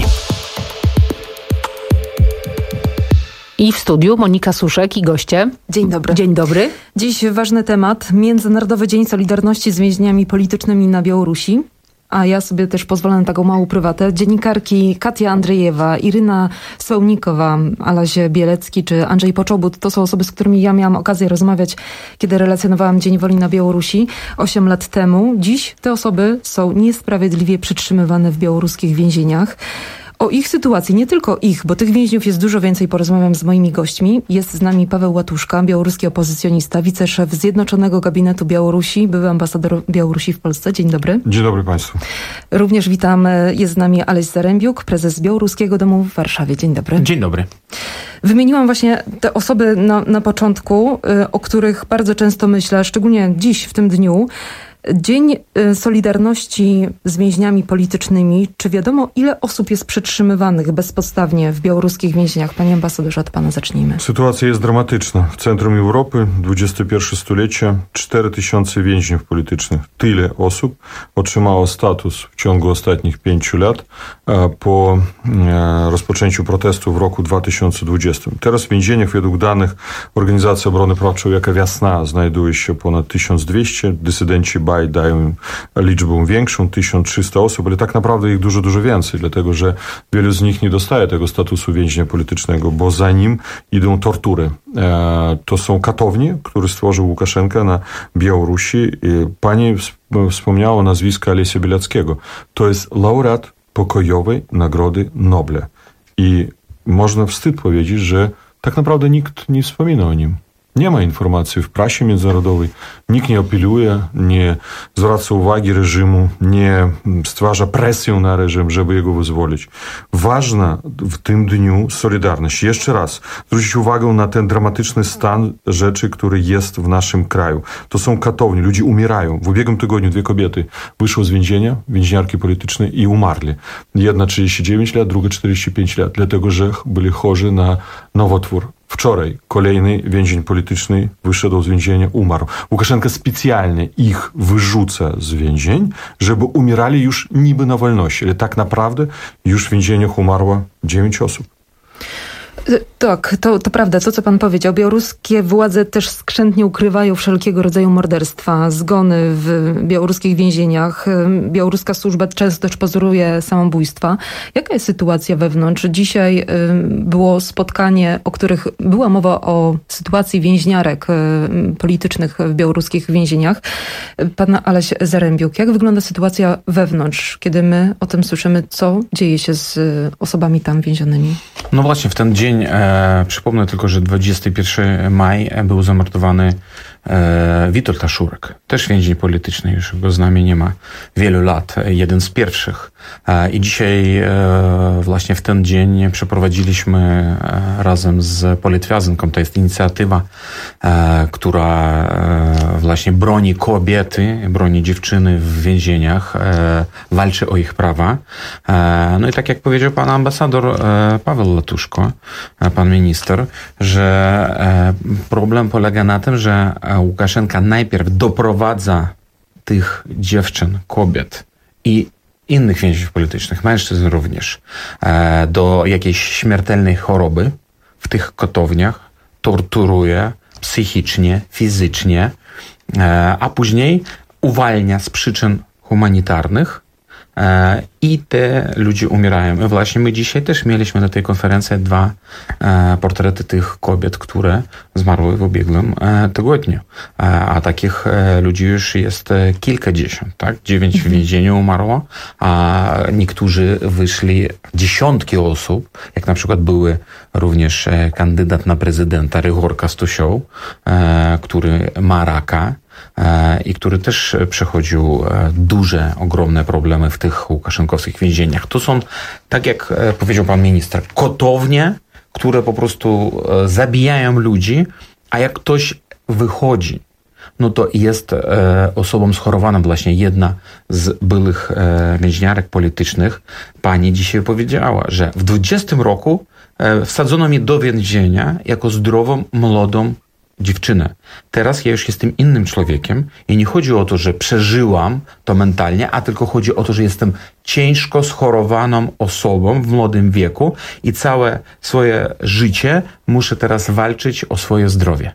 I w studiu Monika Suszek i goście. Dzień dobry. Dzień dobry. Dziś ważny temat. Międzynarodowy Dzień Solidarności z więźniami politycznymi na Białorusi. A ja sobie też pozwolę na taką małą prywatę. Dziennikarki Katia Andrzejewa, Iryna Sołnikowa, Alaś Bielecki czy Andrzej Poczobut to są osoby, z którymi ja miałam okazję rozmawiać, kiedy relacjonowałam Dzień Woli na Białorusi osiem lat temu. Dziś te osoby są niesprawiedliwie przytrzymywane w białoruskich więzieniach. O ich sytuacji, nie tylko ich, bo tych więźniów jest dużo więcej, porozmawiam z moimi gośćmi. Jest z nami Paweł Łatuszka, białoruski opozycjonista, wiceszef Zjednoczonego Gabinetu Białorusi, były ambasador Białorusi w Polsce. Dzień dobry. Dzień dobry Państwu. Również witam, jest z nami Aleś Zarembiuk, prezes Białoruskiego Domu w Warszawie. Dzień dobry. Dzień dobry. Wymieniłam właśnie te osoby na, na początku, o których bardzo często myślę, szczególnie dziś, w tym dniu. Dzień Solidarności z więźniami politycznymi. Czy wiadomo, ile osób jest przetrzymywanych bezpodstawnie w białoruskich więzieniach? Panie ambasadorze, od pana zacznijmy. Sytuacja jest dramatyczna. W centrum Europy, dwudzieste pierwsze stulecie, cztery tysiące więźniów politycznych. Tyle osób otrzymało status w ciągu ostatnich pięciu lat po rozpoczęciu protestu w roku dwa tysiące dwudziestym. Teraz w więzieniach, według danych Organizacji Obrony Praw Człowieka Wiasna, znajduje się ponad tysiąc dwieście. Dysydenci dają liczbę większą, tysiąc trzysta osób, ale tak naprawdę ich dużo, dużo więcej, dlatego że wielu z nich nie dostaje tego statusu więźnia politycznego, bo za nim idą tortury. To są katownie, które stworzył Łukaszenka na Białorusi. Pani wspomniała nazwisko Alesia Bileckiego. To jest laureat pokojowej Nagrody Nobla. I można wstyd powiedzieć, że tak naprawdę nikt nie wspomina o nim. Nie ma informacji w prasie międzynarodowej, nikt nie apeluje, nie zwraca uwagi reżimu, nie stwarza presję na reżim, żeby jego wyzwolić. Ważna w tym dniu solidarność. Jeszcze raz zwrócić uwagę na ten dramatyczny stan rzeczy, który jest w naszym kraju. To są katownie, ludzie umierają. W ubiegłym tygodniu dwie kobiety wyszły z więzienia, więźniarki polityczne i umarli. Jedna trzydzieści dziewięć lat, druga czterdzieści pięć lat, dlatego że byli chorzy na nowotwór. Wczoraj kolejny więzień polityczny wyszedł z więzienia, umarł. Łukaszenka specjalnie ich wyrzuca z więzień, żeby umierali już niby na wolności. Ale tak naprawdę już w więzieniach umarło dziewięć osób. Tak, to, to prawda, to co pan powiedział. Białoruskie władze też skrzętnie ukrywają wszelkiego rodzaju morderstwa, zgony w białoruskich więzieniach. Białoruska służba często też pozoruje samobójstwa. Jaka jest sytuacja wewnątrz? Dzisiaj było spotkanie, o których była mowa o sytuacji więźniarek politycznych w białoruskich więzieniach. Pan Aleś Zarembiuk, jak wygląda sytuacja wewnątrz, kiedy my o tym słyszymy, co dzieje się z osobami tam więzionymi? No właśnie, w ten dzień E, przypomnę tylko, że dwudziestego pierwszego maja był zamordowany e, Witold Taszurek, też więzień polityczny, już go z nami nie ma wielu lat, jeden z pierwszych. E, I dzisiaj e, właśnie w ten dzień przeprowadziliśmy e, razem z Politwiazynką, to jest inicjatywa, e, która e, właśnie broni kobiety, broni dziewczyny w więzieniach, e, walczy o ich prawa. E, no i tak jak powiedział pan ambasador e, Paweł Łatuszko, pan minister, że problem polega na tym, że Łukaszenka najpierw doprowadza tych dziewczyn, kobiet i innych więźniów politycznych, mężczyzn również, do jakiejś śmiertelnej choroby w tych kotowniach, torturuje psychicznie, fizycznie, a później uwalnia z przyczyn humanitarnych i te ludzie umierają. I właśnie my dzisiaj też mieliśmy na tej konferencji dwa portrety tych kobiet, które zmarły w ubiegłym tygodniu. A takich ludzi już jest kilkadziesiąt, tak? Dziewięć w więzieniu umarło, a niektórzy wyszli, dziesiątki osób, jak na przykład były również kandydat na prezydenta Rygor Kastusioł, który ma raka, i który też przechodził duże, ogromne problemy w tych łukaszenkowskich więzieniach. To są, tak jak powiedział pan minister, kotownie, które po prostu zabijają ludzi, a jak ktoś wychodzi, no to jest osobą schorowaną. Właśnie jedna z byłych więźniarek politycznych, pani dzisiaj powiedziała, że w dwudziestym roku wsadzono mnie do więzienia jako zdrową, młodą dziewczynę. Teraz ja już jestem innym człowiekiem i nie chodzi o to, że przeżyłam to mentalnie, a tylko chodzi o to, że jestem ciężko schorowaną osobą w młodym wieku i całe swoje życie muszę teraz walczyć o swoje zdrowie.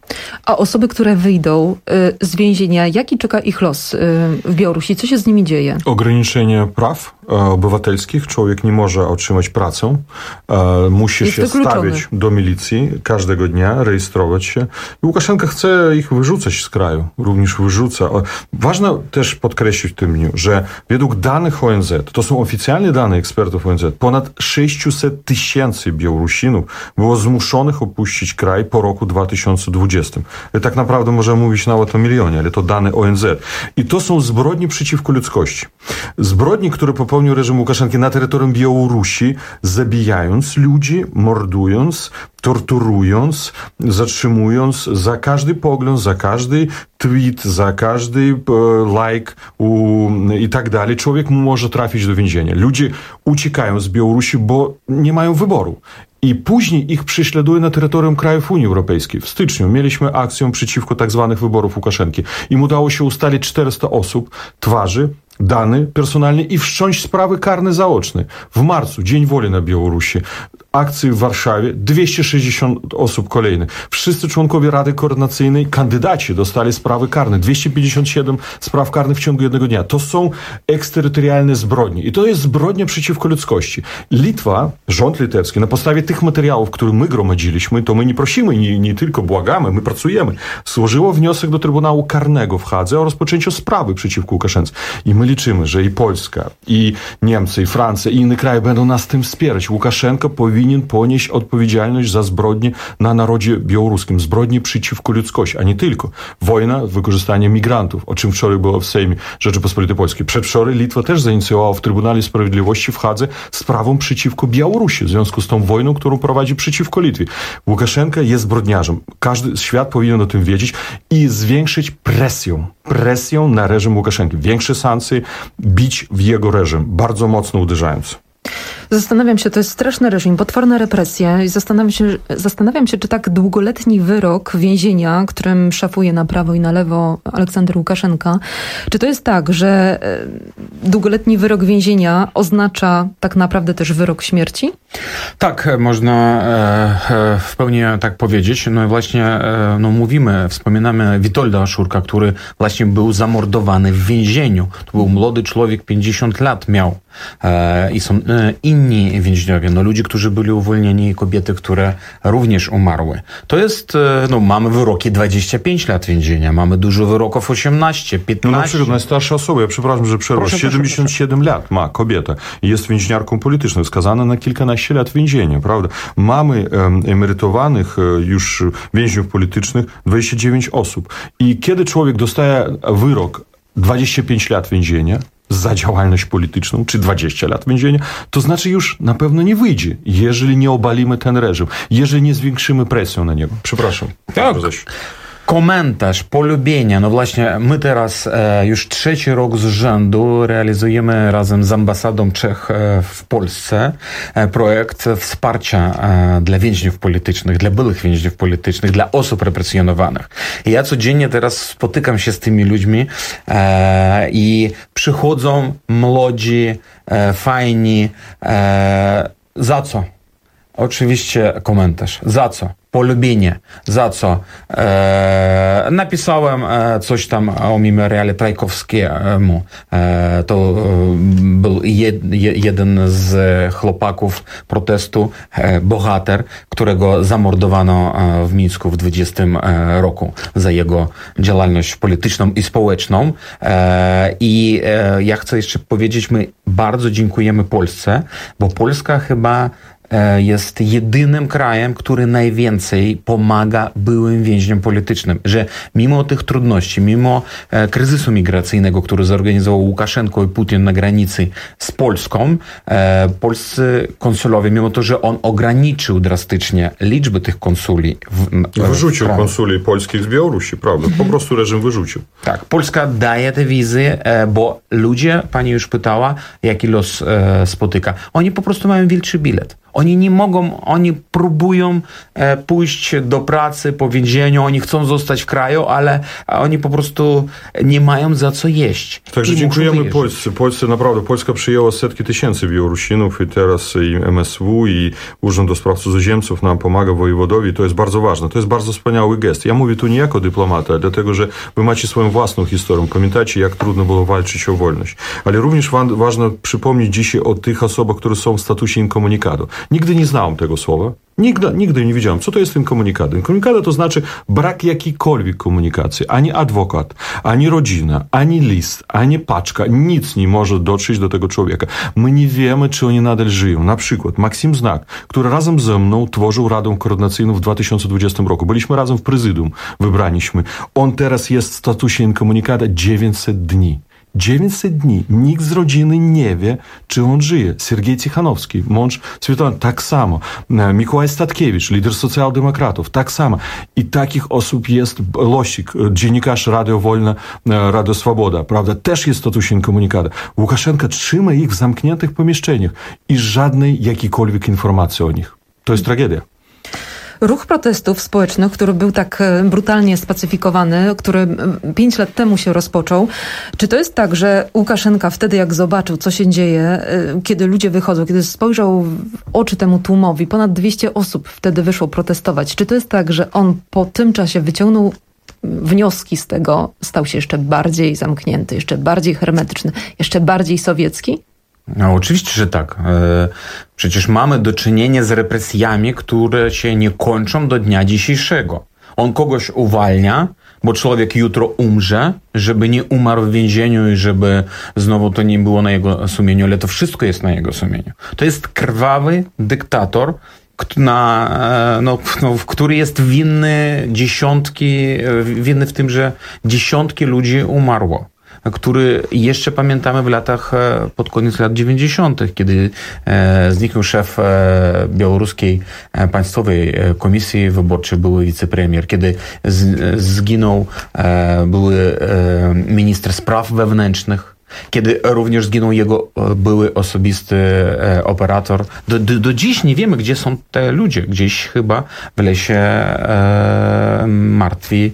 A osoby, które wyjdą y, z więzienia, jaki czeka ich los y, w Białorusi? Co się z nimi dzieje? Ograniczenie praw e, obywatelskich. Człowiek nie może otrzymać pracę. E, musi Jest się wykluczony. stawić do milicji każdego dnia, rejestrować się. I Łukaszenka chce ich wyrzucać z kraju. Również wyrzuca. O, ważne też podkreślić w tym dniu, że według danych O N Z, to są oficjalne dane ekspertów O N Z, ponad sześćset tysięcy Białorusinów było zmuszonych opuścić kraj po roku dwa tysiące dwudziestym. Tak naprawdę możemy mówić nawet o milionie, ale to dane O N Z. I to są zbrodnie przeciwko ludzkości. Zbrodnie, które popełnił reżim Łukaszenki na terytorium Białorusi, zabijając ludzi, mordując, torturując, zatrzymując za każdy pogląd, za każdy tweet, za każdy e, like u, i tak dalej. Człowiek może trafić do więzienia. Ludzie uciekają z Białorusi, bo nie mają wyboru. I później ich prześladuje na terytorium krajów Unii Europejskiej. W styczniu mieliśmy akcję przeciwko tak zwanych wyborów Łukaszenki. Im udało się ustalić czterysta osób, twarzy, dane personalne i wszcząć sprawy karne zaoczne. W marcu, Dzień Woli na Białorusi, akcji w Warszawie, dwieście sześćdziesiąt osób kolejnych. Wszyscy członkowie Rady Koordynacyjnej, kandydaci dostali sprawy karne. dwieście pięćdziesiąt siedem spraw karnych w ciągu jednego dnia. To są eksterytorialne zbrodnie. I to jest zbrodnia przeciwko ludzkości. Litwa, rząd litewski, na podstawie tych materiałów, które my gromadziliśmy, to my nie prosimy, nie, nie tylko błagamy, my pracujemy, złożyło wniosek do Trybunału Karnego w Hadze o rozpoczęciu sprawy przeciwko Łukaszence. I my liczymy, że i Polska, i Niemcy, i Francja, i inne kraje będą nas tym wspierać. Łukaszenka powinien ponieść odpowiedzialność za zbrodnie na narodzie białoruskim. Zbrodnie przeciwko ludzkości, a nie tylko. Wojna, wykorzystanie migrantów, o czym wczoraj było w Sejmie Rzeczypospolitej Polskiej. Przedwczoraj Litwa też zainicjowała w Trybunale Sprawiedliwości w Hadze sprawę przeciwko Białorusi w związku z tą wojną, którą prowadzi przeciwko Litwie. Łukaszenka jest zbrodniarzem. Każdy świat powinien o tym wiedzieć i zwiększyć presję. Presję na reżim Łukaszenki. Większe sankcje, bić w jego reżim, bardzo mocno uderzając. Zastanawiam się, to jest straszny reżim, potworne represje i zastanawiam się, zastanawiam się, czy tak długoletni wyrok więzienia, którym szafuje na prawo i na lewo Aleksander Łukaszenka, czy to jest tak, że długoletni wyrok więzienia oznacza tak naprawdę też wyrok śmierci? Tak, można e, w pełni tak powiedzieć. No i właśnie e, no mówimy, wspominamy Witolda Aszurka, który właśnie był zamordowany w więzieniu. To był młody człowiek, pięćdziesiąt lat miał. E, I są e, inni więźniowie, no ludzie, którzy byli uwolnieni i kobiety, które również umarły. To jest, e, no mamy wyroki dwadzieścia pięć lat więzienia, mamy dużo wyroków osiemnaście, piętnaście. No na przykład najstarsza osoba, ja przepraszam, że przerwę, siedemdziesiąt siedem lat ma kobieta i jest więźniarką polityczną, skazana na kilkanaście lat więzienia, prawda? Mamy um, emerytowanych już więźniów politycznych dwadzieścia dziewięć osób. I kiedy człowiek dostaje wyrok dwadzieścia pięć lat więzienia za działalność polityczną, czy dwadzieścia lat więzienia, to znaczy już na pewno nie wyjdzie, jeżeli nie obalimy ten reżim, jeżeli nie zwiększymy presję na niego. Przepraszam. Tak. Komentarz, polubienia. No właśnie, my teraz e, już trzeci rok z rzędu realizujemy razem z ambasadą Czech e, w Polsce e, projekt wsparcia e, dla więźniów politycznych, dla byłych więźniów politycznych, dla osób represjonowanych. I ja codziennie teraz spotykam się z tymi ludźmi e, i przychodzą młodzi, e, fajni. E, za co? Oczywiście komentarz. Za co? Polubienie. Za co? E, napisałem e, coś tam o memoriale Trajkowskiemu. E, to e, był jed, jeden z chłopaków protestu, e, bohater, którego zamordowano e, w Mińsku w dwudziestym roku za jego działalność polityczną i społeczną. E, I e, ja chcę jeszcze powiedzieć, my bardzo dziękujemy Polsce, bo Polska chyba jest jedynym krajem, który najwięcej pomaga byłym więźniom politycznym, że mimo tych trudności, mimo e, kryzysu migracyjnego, który zorganizował Łukaszenko i Putin na granicy z Polską, e, polscy konsulowie, mimo to, że on ograniczył drastycznie liczbę tych konsuli. W, w, wyrzucił w konsuli polskich z Białorusi, prawda? Po prostu reżim wyrzucił. Tak, Polska daje te wizy, e, bo ludzie, pani już pytała, jaki los e, spotyka. Oni po prostu mają wilczy bilet. Oni nie mogą, oni próbują e, pójść do pracy po więzieniu, oni chcą zostać w kraju, ale oni po prostu nie mają za co jeść. Także dziękujemy Polsce. Polsce naprawdę, Polska przyjęła setki tysięcy Białorusinów i teraz i M S W i Urząd do Spraw Cudzoziemców nam pomaga wojewodowi. To jest bardzo ważne. To jest bardzo wspaniały gest. Ja mówię tu nie jako dyplomata, dlatego, że wy macie swoją własną historię. Pamiętacie, jak trudno było walczyć o wolność. Ale również ważne przypomnieć dzisiaj o tych osobach, które są w statusie inkomunikado. Nigdy nie znałem tego słowa. Nigdy, nigdy nie wiedziałem, co to jest inkomunikado. Inkomunikado to znaczy brak jakiejkolwiek komunikacji. Ani adwokat, ani rodzina, ani list, ani paczka. Nic nie może dotrzeć do tego człowieka. My nie wiemy, czy oni nadal żyją. Na przykład Maksim Znak, który razem ze mną tworzył Radę Koordynacyjną w dwa tysiące dwudziestym roku. Byliśmy razem w prezydium, wybraliśmy. On teraz jest w statusie inkomunikado dziewięćset dni. dziewięćset dni. Nikt z rodziny nie wie, czy on żyje. Sergiej Tichanowski, mąż Svetlany, tak samo. Mikołaj Statkiewicz, lider socjaldemokratów, tak samo. I takich osób jest Losik, dziennikarz Radio Wolna, Radio Swoboda, prawda, też jest w statusie inkomunikado. Łukaszenka trzyma ich w zamkniętych pomieszczeniach i żadnej jakiejkolwiek informacji o nich. To jest tragedia. Ruch protestów społecznych, który był tak brutalnie spacyfikowany, który pięć lat temu się rozpoczął. Czy to jest tak, że Łukaszenka wtedy, jak zobaczył, co się dzieje, kiedy ludzie wychodzą, kiedy spojrzał w oczy temu tłumowi, ponad dwieście osób wtedy wyszło protestować. Czy to jest tak, że on po tym czasie wyciągnął wnioski z tego, stał się jeszcze bardziej zamknięty, jeszcze bardziej hermetyczny, jeszcze bardziej sowiecki? No, oczywiście, że tak. Przecież mamy do czynienia z represjami, które się nie kończą do dnia dzisiejszego. On kogoś uwalnia, bo człowiek jutro umrze, żeby nie umarł w więzieniu i żeby znowu to nie było na jego sumieniu, ale to wszystko jest na jego sumieniu. To jest krwawy dyktator, na, no, no, który jest winny dziesiątki, winny w tym, że dziesiątki ludzi umarło, który jeszcze pamiętamy w latach, pod koniec lat dziewięćdziesiątych, kiedy e, zniknął szef e, Białoruskiej Państwowej Komisji Wyborczej, były wicepremier, kiedy z, zginął e, były e, minister spraw wewnętrznych, kiedy również zginął jego były osobisty e, operator. Do, do, do dziś nie wiemy, gdzie są te ludzie. Gdzieś chyba w lesie e, martwi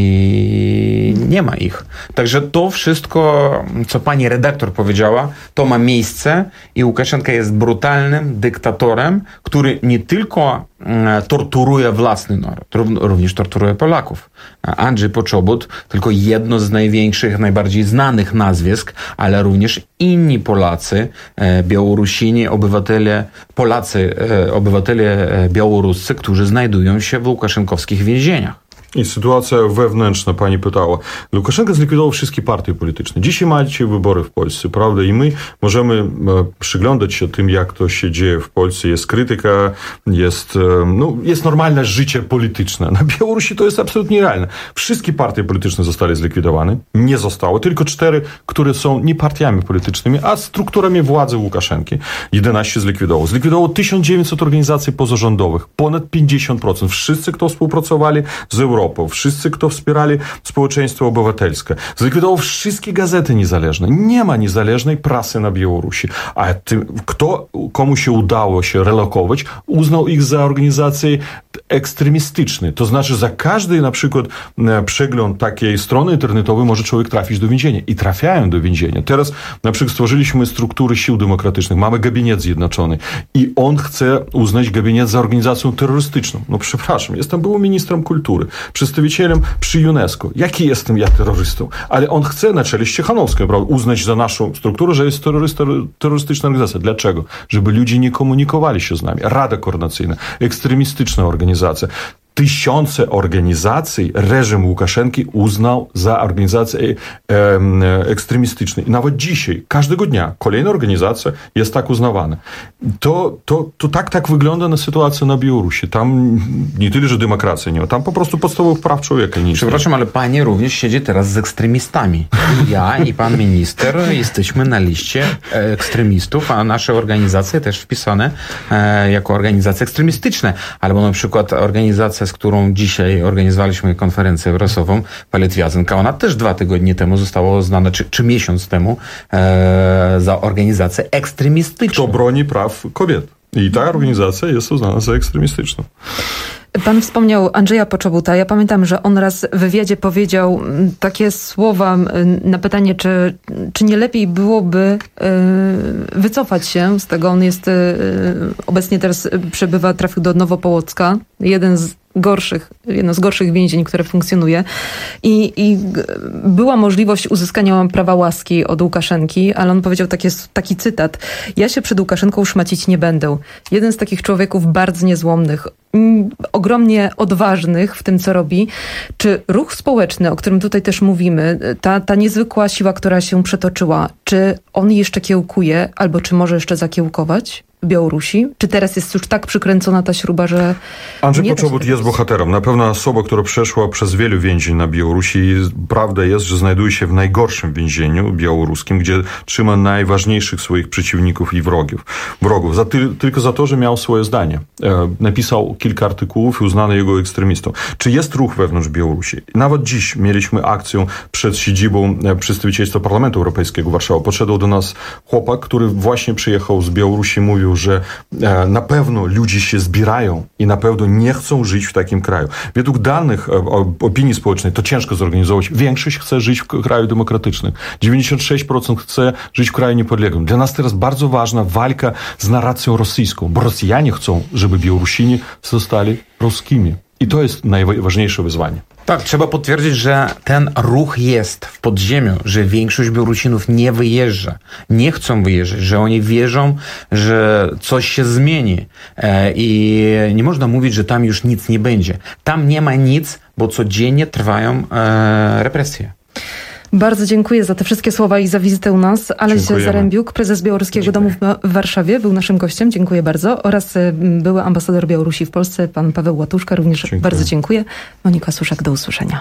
i nie ma ich. Także to wszystko, co pani redaktor powiedziała, to ma miejsce i Łukaszenka jest brutalnym dyktatorem, który nie tylko e, torturuje własny naród, również torturuje Polaków. Andrzej Poczobut, tylko jedno z największych, najbardziej znanych nazwisk, ale również inni Polacy, Białorusini, obywatele, Polacy, obywatele białoruscy, którzy znajdują się w łukaszenkowskich więzieniach. I sytuacja wewnętrzna, pani pytała. Łukaszenka zlikwidował wszystkie partie polityczne. Dzisiaj macie wybory w Polsce, prawda? I my możemy przyglądać się tym, jak to się dzieje w Polsce. Jest krytyka, jest, no, jest normalne życie polityczne. Na Białorusi to jest absolutnie realne. Wszystkie partie polityczne zostały zlikwidowane. Nie zostało. Tylko cztery, które są nie partiami politycznymi, a strukturami władzy Łukaszenki. jedenaście zlikwidował. Zlikwidował tysiąc dziewięćset organizacji pozarządowych. Ponad pięćdziesiąt procent. Wszyscy, kto współpracowali z Europą. Wszyscy, kto wspierali społeczeństwo obywatelskie. Zlikwidował wszystkie gazety niezależne. Nie ma niezależnej prasy na Białorusi. A tym, kto, komu się udało się relokować, uznał ich za organizacje ekstremistyczny. To znaczy za każdy na przykład przegląd takiej strony internetowej może człowiek trafić do więzienia. I trafiają do więzienia. Teraz na przykład stworzyliśmy struktury sił demokratycznych. Mamy gabinet zjednoczony. I on chce uznać gabinet za organizację terrorystyczną. No przepraszam, jestem byłym ministrem kultury, przedstawicielem przy UNESCO. Jaki jestem ja terrorystą? Ale on chce na czele z Ciechanowskim, prawda, uznać za naszą strukturę, że jest terrorystyczna organizacja. Dlaczego? Żeby ludzie nie komunikowali się z nami. Rada koordynacyjna, ekstremistyczna organizacja. Tysiące organizacji reżim Łukaszenki uznał za organizacje e, ekstremistyczne. I nawet dzisiaj, każdego dnia, kolejna organizacja jest tak uznawana. To, to, to tak, tak wygląda na sytuacja na Białorusi. Tam nie tyle, że demokracji nie ma, tam po prostu podstawowych praw człowieka nie istnieje. Przepraszam, ale panie również siedzi teraz z ekstremistami. Ja i pan minister jesteśmy na liście ekstremistów, a nasze organizacje też wpisane e, jako organizacje ekstremistyczne. Albo na przykład organizacja, z którą dzisiaj organizowaliśmy konferencję prasową, Palitwiazynka, ona też dwa tygodnie temu została uznana, czy, czy miesiąc temu, e, za organizację ekstremistyczną. To broni praw kobiet. I ta organizacja jest uznana za ekstremistyczną. Pan wspomniał Andrzeja Poczobuta. Ja pamiętam, że on raz w wywiadzie powiedział takie słowa na pytanie, czy, czy nie lepiej byłoby wycofać się z tego. On jest obecnie teraz przebywa, trafił do Nowopołocka. Jeden z gorszych, jedno z gorszych więzień, które funkcjonuje. I, i była możliwość uzyskania prawa łaski od Łukaszenki, ale on powiedział takie, taki cytat. Ja się przed Łukaszenką szmacić nie będę. Jeden z takich człowieków bardzo niezłomnych, mm, ogromnie odważnych w tym, co robi. Czy ruch społeczny, o którym tutaj też mówimy, ta, ta niezwykła siła, która się przetoczyła, czy on jeszcze kiełkuje, albo czy może jeszcze zakiełkować w Białorusi? Czy teraz jest już tak przykręcona ta śruba, że... Andrzej Poczobut jest bohaterem. Na pewno osoba, która przeszła przez wielu więzień na Białorusi. Prawda jest, że znajduje się w najgorszym więzieniu białoruskim, gdzie trzyma najważniejszych swoich przeciwników i wrogów. wrogów. Za ty, tylko za to, że miał swoje zdanie. E, napisał kilka artykułów i uznano jego ekstremistą. Czy jest ruch wewnątrz Białorusi? Nawet dziś mieliśmy akcję przed siedzibą przedstawicielstwa Parlamentu Europejskiego w Warszawie. Podszedł do nas chłopak, który właśnie przyjechał z Białorusi, mówił, że e, na pewno ludzie się zbierają i na pewno nie chcą żyć w takim kraju. Według danych e, opinii społecznej to ciężko zorganizować. Większość chce żyć w kraju demokratycznym. dziewięćdziesiąt sześć procent chce żyć w kraju niepodległym. Dla nas teraz bardzo ważna walka z narracją rosyjską, bo Rosjanie chcą, żeby Białorusini zostali ruskimi. I to jest najważniejsze wyzwanie. Tak, trzeba potwierdzić, że ten ruch jest w podziemiu, że większość Białorusinów nie wyjeżdża, nie chcą wyjeżdżać, że oni wierzą, że coś się zmieni e, i nie można mówić, że tam już nic nie będzie. Tam nie ma nic, bo codziennie trwają e, represje. Bardzo dziękuję za te wszystkie słowa i za wizytę u nas. Aleś Zarębiuk, prezes Białoruskiego Dziękuję. Domu w Warszawie, był naszym gościem. Dziękuję bardzo. Oraz były ambasador Białorusi w Polsce, pan Paweł Łatuszka. Również dziękuję. Bardzo dziękuję. Monika Suszak, do usłyszenia.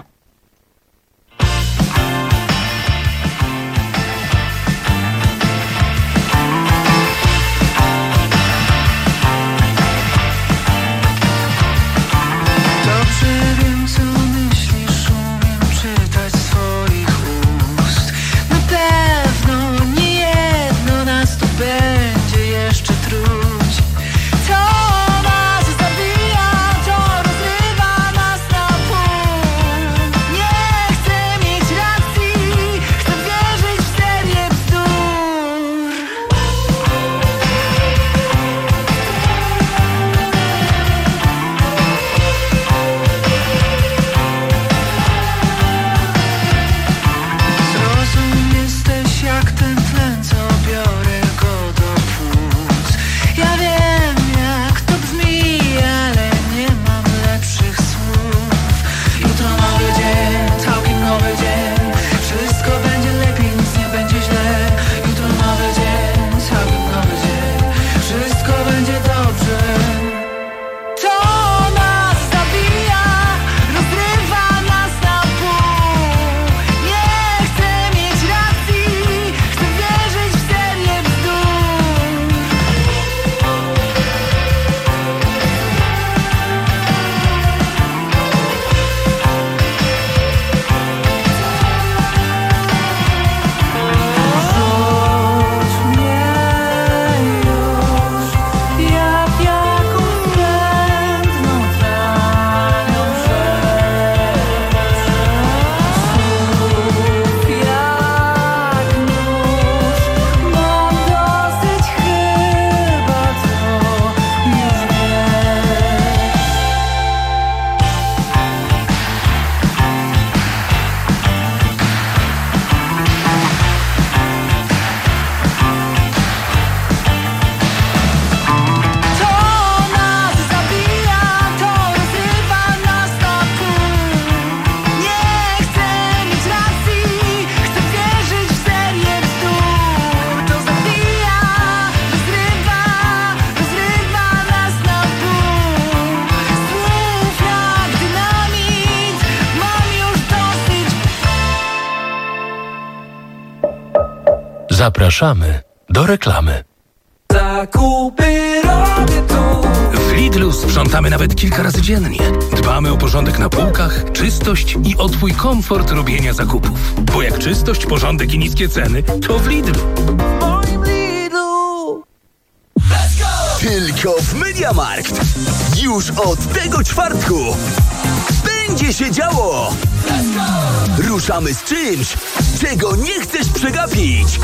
Zapraszamy do reklamy. Zakupy robię tu. W Lidlu sprzątamy nawet kilka razy dziennie. Dbamy o porządek na półkach, czystość i o Twój komfort robienia zakupów. Bo jak czystość, porządek i niskie ceny, to w Lidlu. Moim Lidlu. Let's go! Tylko w MediaMarkt. Już od tego czwartku będzie się działo. Let's go! Ruszamy z czymś, czego nie chcesz przegapić.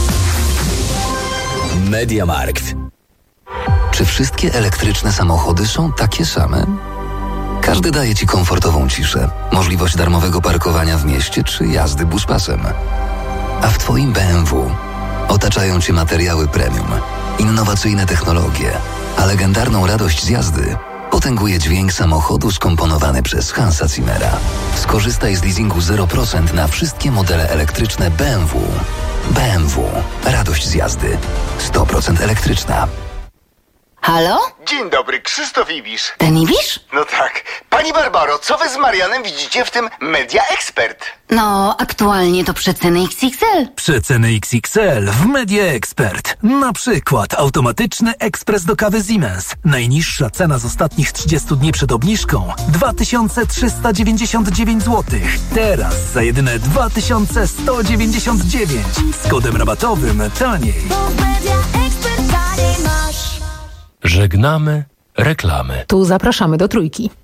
MediaMarkt. Czy wszystkie elektryczne samochody są takie same? Każdy daje Ci komfortową ciszę, możliwość darmowego parkowania w mieście czy jazdy buspasem. A w Twoim B M W otaczają Cię materiały premium, innowacyjne technologie, a legendarną radość z jazdy potęguje dźwięk samochodu skomponowany przez Hansa Zimmera. Skorzystaj z leasingu zero procent na wszystkie modele elektryczne B M W. B M W. Radość z jazdy. sto procent elektryczna. Halo? Dzień dobry, Krzysztof Ibisz. Ten Ibisz? No tak. Pani Barbaro, co wy z Marianem widzicie w tym Media Expert? No, aktualnie to przeceny X X L. Przeceny X X L w Media Expert. Na przykład automatyczny ekspres do kawy Siemens. Najniższa cena z ostatnich trzydziestu dni przed obniżką dwa tysiące trzysta dziewięćdziesiąt dziewięć złotych. Teraz za jedyne dwa tysiące sto dziewięćdziesiąt dziewięć. Z kodem rabatowym taniej. Żegnamy reklamy. Tu zapraszamy do Trójki.